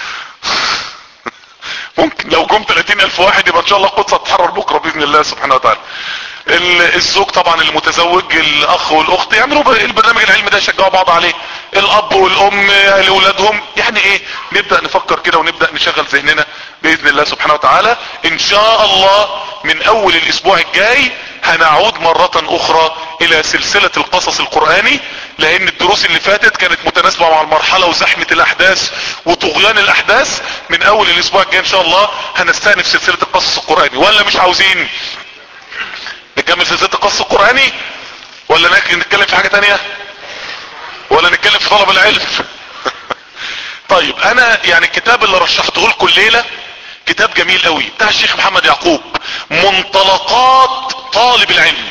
ممكن لو جم 30,000 واحد يبقى ان شاء الله القدس هتتحرر بكره باذن الله سبحانه وتعالى. الزوج طبعا المتزوج، الاخ والاخت يعملوا البرنامج العلمي ده، يشجعوا بعض عليه، الاب والام لاولادهم. يعني ايه، نبدأ نفكر كده ونبدأ نشغل ذهننا باذن الله سبحانه وتعالى. ان شاء الله من اول الاسبوع الجاي هنعود مرة اخرى الى سلسلة القصص القرآني، لان الدروس اللي فاتت كانت متناسبة مع المرحلة وزحمة الاحداث وطغيان الاحداث. من اول الاسبوع الجاي ان شاء الله هنستأنف سلسلة القصص القرآني، ولا مش عاوزين نكمل سلسلة القصص القرآني، ولا نتكلم في حاجة تانية، ولا نتكلم في طلب العلم؟ طيب انا يعني الكتاب اللي رشحته لكم الليلة كتاب جميل قوي بتاع الشيخ محمد يعقوب، منطلقات طالب العلم.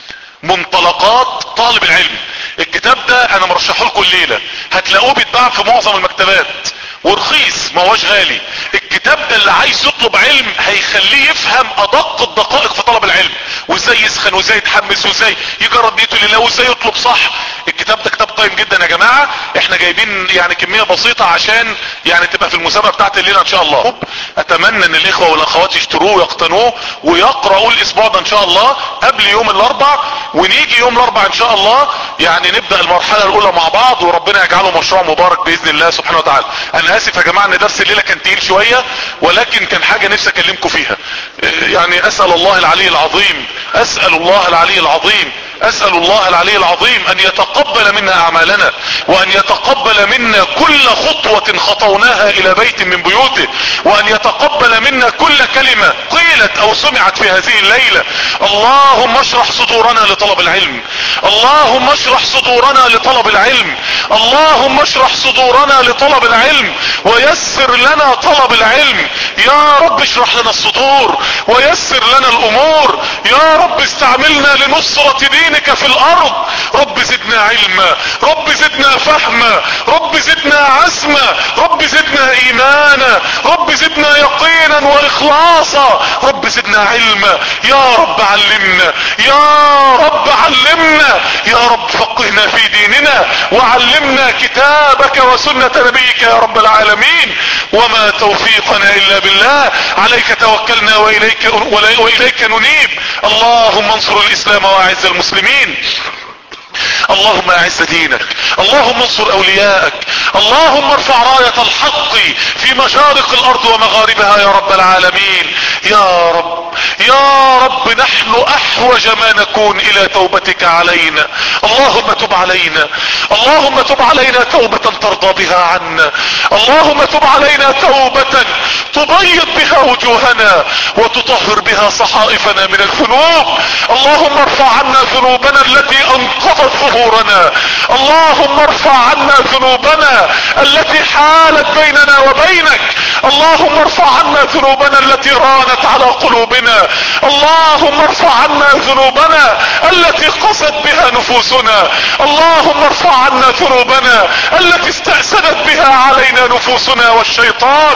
منطلقات طالب العلم. الكتاب ده انا مرشحه لكم الليلة، هتلاقوه بيتباع في معظم المكتبات ورخيص، ما هوش غالي. الكتاب ده اللي عايز يطلب علم هيخليه يفهم ادق الدقائق في طلب العلم، وازاي يسخن وازاي يتحمس وازاي يجرب نيته لله وازاي يطلب صح. الكتاب ده كتاب قيم جدا يا جماعة. احنا جايبين يعني كمية بسيطة عشان يعني تبقى في المسابقة بتاعت الليلة ان شاء الله. اتمنى ان الاخوة والاخوات يشتروه ويقتنوه ويقرأوا الاسبوع ده ان شاء الله قبل يوم الاربع، ونيجي يوم الاربع ان شاء الله يعني نبدأ المرحلة الاولى مع بعض، وربنا يجعله مشروع مبارك باذن الله سبحانه وتعالى. انا اسف يا جماعة ان درس الليلة كان تقيل شوية، ولكن كان حاجة نفسي اكلمكم فيها. يعني اسأل الله العلي العظيم، اسأل الله العلي العظيم، اسأل الله العلي العظيم ان يتقبل منا اعمالنا، وان يتقبل منا كل خطوة خطوناها الى بيت من بيوته، وان يتقبل منا كل كلمة قيلت او سمعت في هذه الليلة. اللهم اشرح صدورنا لطلب العلم، اللهم اشرح صدورنا لطلب العلم، اللهم اشرح صدورنا لطلب العلم ويسر لنا طلب العلم. يا رب اشرح لنا الصدور ويسر لنا الامور. يا رب استعملنا لنصرة دينك في الارض. رب زدنا علما، رب زدنا فهما، رب زدنا عزما، رب زدنا ايمانا، رب زدنا يقينا واخلاصا، رب زدنا علما. يا رب علمنا، يا رب علمنا، يا رب فقهنا في ديننا وعلمنا كتابك وسنة نبيك يا رب العالمين. وما توفيقنا الا بالله، عليك توكلنا واليك ننيب. اللهم انصر الاسلام واعز المسلمين، اللهم اعز دينك، اللهم انصر اولياءك، اللهم ارفع راية الحق في مشارق الارض ومغاربها يا رب العالمين. يا رب يا رب نحن احوج ما نكون الى توبتك علينا. اللهم تب علينا، اللهم تب علينا توبة ترضى بها عنا، اللهم تب علينا توبة تبيض بها وجوهنا وتطهر بها صحائفنا من الذنوب. اللهم ارفع عنا ذنوبنا التي انقضت ظهورنا، اللهم ارفع عنا ذنوبنا التي حالت بيننا وبينك، اللهم ارفع عنا ذنوبنا التي رانت على قلوبنا، اللهم ارفع عنا ذنوبنا التي قست بها نفوسنا، اللهم ارفع عنا ذنوبنا التي استأسدت بها علينا نفوسنا والشيطان.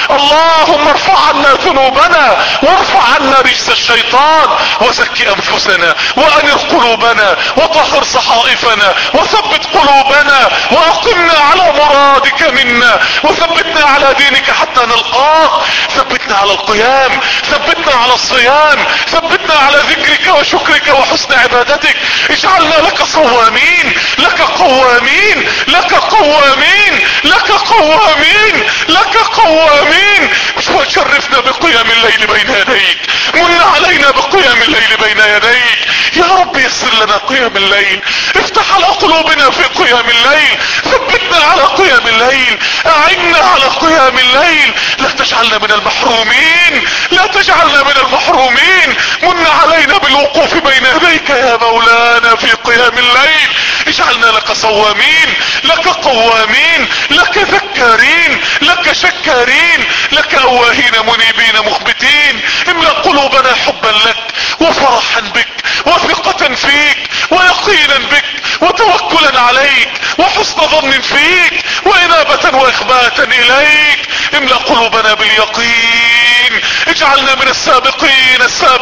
اللهم ارفع عنا ذنوبنا وارفع عنا رجس الشيطان، وزكي انفسنا وانر قلوبنا وطهر صحائفنا وثبت قلوبنا واقمنا على مرادك منا، وثبتنا على دينك حتى نلقاك. ثبتنا على القيام، ثبتنا على الصيام، ثبتنا على ذكرك وشكرك وحسن عبادتك. اجعلنا لك صوامين، لك قوامين، لك قوامين، لك قوامين، لك قوامين. وشرفنا بقيام الليل بين يديك، من علينا بقيام الليل بين يديك. يا رب يسر لنا قيام الليل، افتح على قلوبنا في قيام الليل، ثبتنا على قيام الليل، اعنا على قيام الليل. لا تجعلنا من المحرومين، لا تجعلنا من المحرومين. من علينا بالوقوف بين يديك يا مولانا في قيام الليل. اجعلنا لك صوامين، لك قوامين، لك ذكارين، لك شكارين، لك اواهين منيبين مخبتين. املأ قلوبنا حبا لك وفرحا بك وثقة فيك ويقينا بك وتوكلا عليك وحسن ظن فيك وانابة واخباتا اليك. املأ قلوبنا باليقين، اجعلنا من السابقين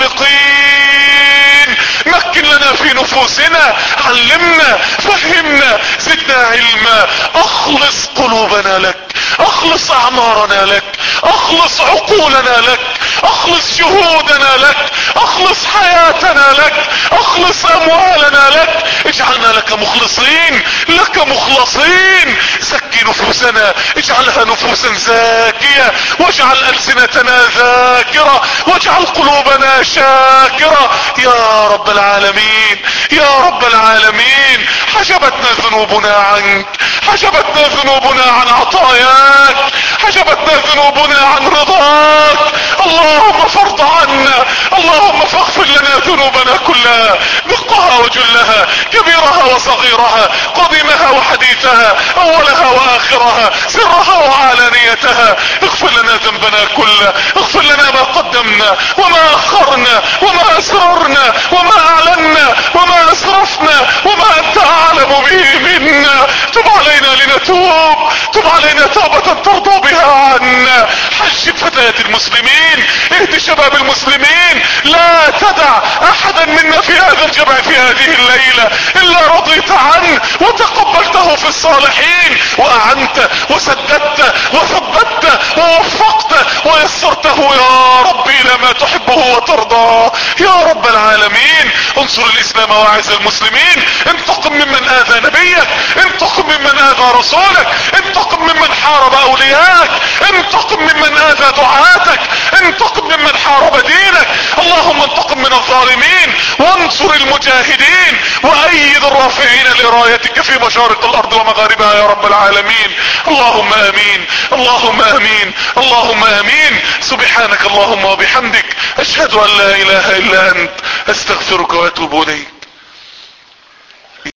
السابقين. مكن لنا في نفوسنا، علمنا، فهمنا، زدنا علما. اخلص قلوبنا لك، اخلص اعمارنا لك، اخلص عقولنا لك، اخلص جهودنا لك، اخلص حياتنا لك، اخلص اموالنا لك. اجعلنا لك مخلصين، لك مخلصين. زكي نفوسنا، اجعلها نفوسا زاكية، واجعل ألسنتنا ذاكرة، واجعل قلوبنا شاكرة يا رب العالمين، يا رب العالمين. حجبتنا ذنوبنا عنك، حجبتنا ذنوبنا عن عطاياك، حجبتنا ذنوبنا عن رضاك. اللهم فارض عنا، اللهم فاغفر لنا ذنوبنا كلها، دقها وجلها، كبيرها وصغيرها، قديمها وحديثها، اولها واخرها، سرها وعلانيتها. اغفر لنا ذنبنا كله، اغفر لنا ما قدمنا وما اخرنا وما اسررنا وما اعلنا وما اسرفنا وما انت اعلم به منا. تب علينا لنتوب، تب علينا توبة ترضى بها عنا. حجب فتيات المسلمين، اهد شباب المسلمين. لا تدع احدا منا في هذا الجمع في هذه الليلة الا رضيت عنه وتقبلته في الصالحين، واعنت وسددت وثبت ووفقت ويسرته يا رب الى ما تحبه وترضاه يا رب العالمين. انصر الاسلام واعز المسلمين. انتقم ممن اذى نبيك، انتقم ممن اذى رسولك، انتقم ممن حارب اولياءك، انتقم ممن اذى دعاتك، انتقم ممن حارب دينك. اللهم انتقم من الظالمين، وانصر المجاهدين، وايد الرافعين لرايتك في مشارق الارض ومغاربها يا رب العالمين. اللهم امين، اللهم امين، اللهم امين. سبحانك اللهم وبحمدك، اشهد ان لا اله الا انت، استغفرك واتوب اليك.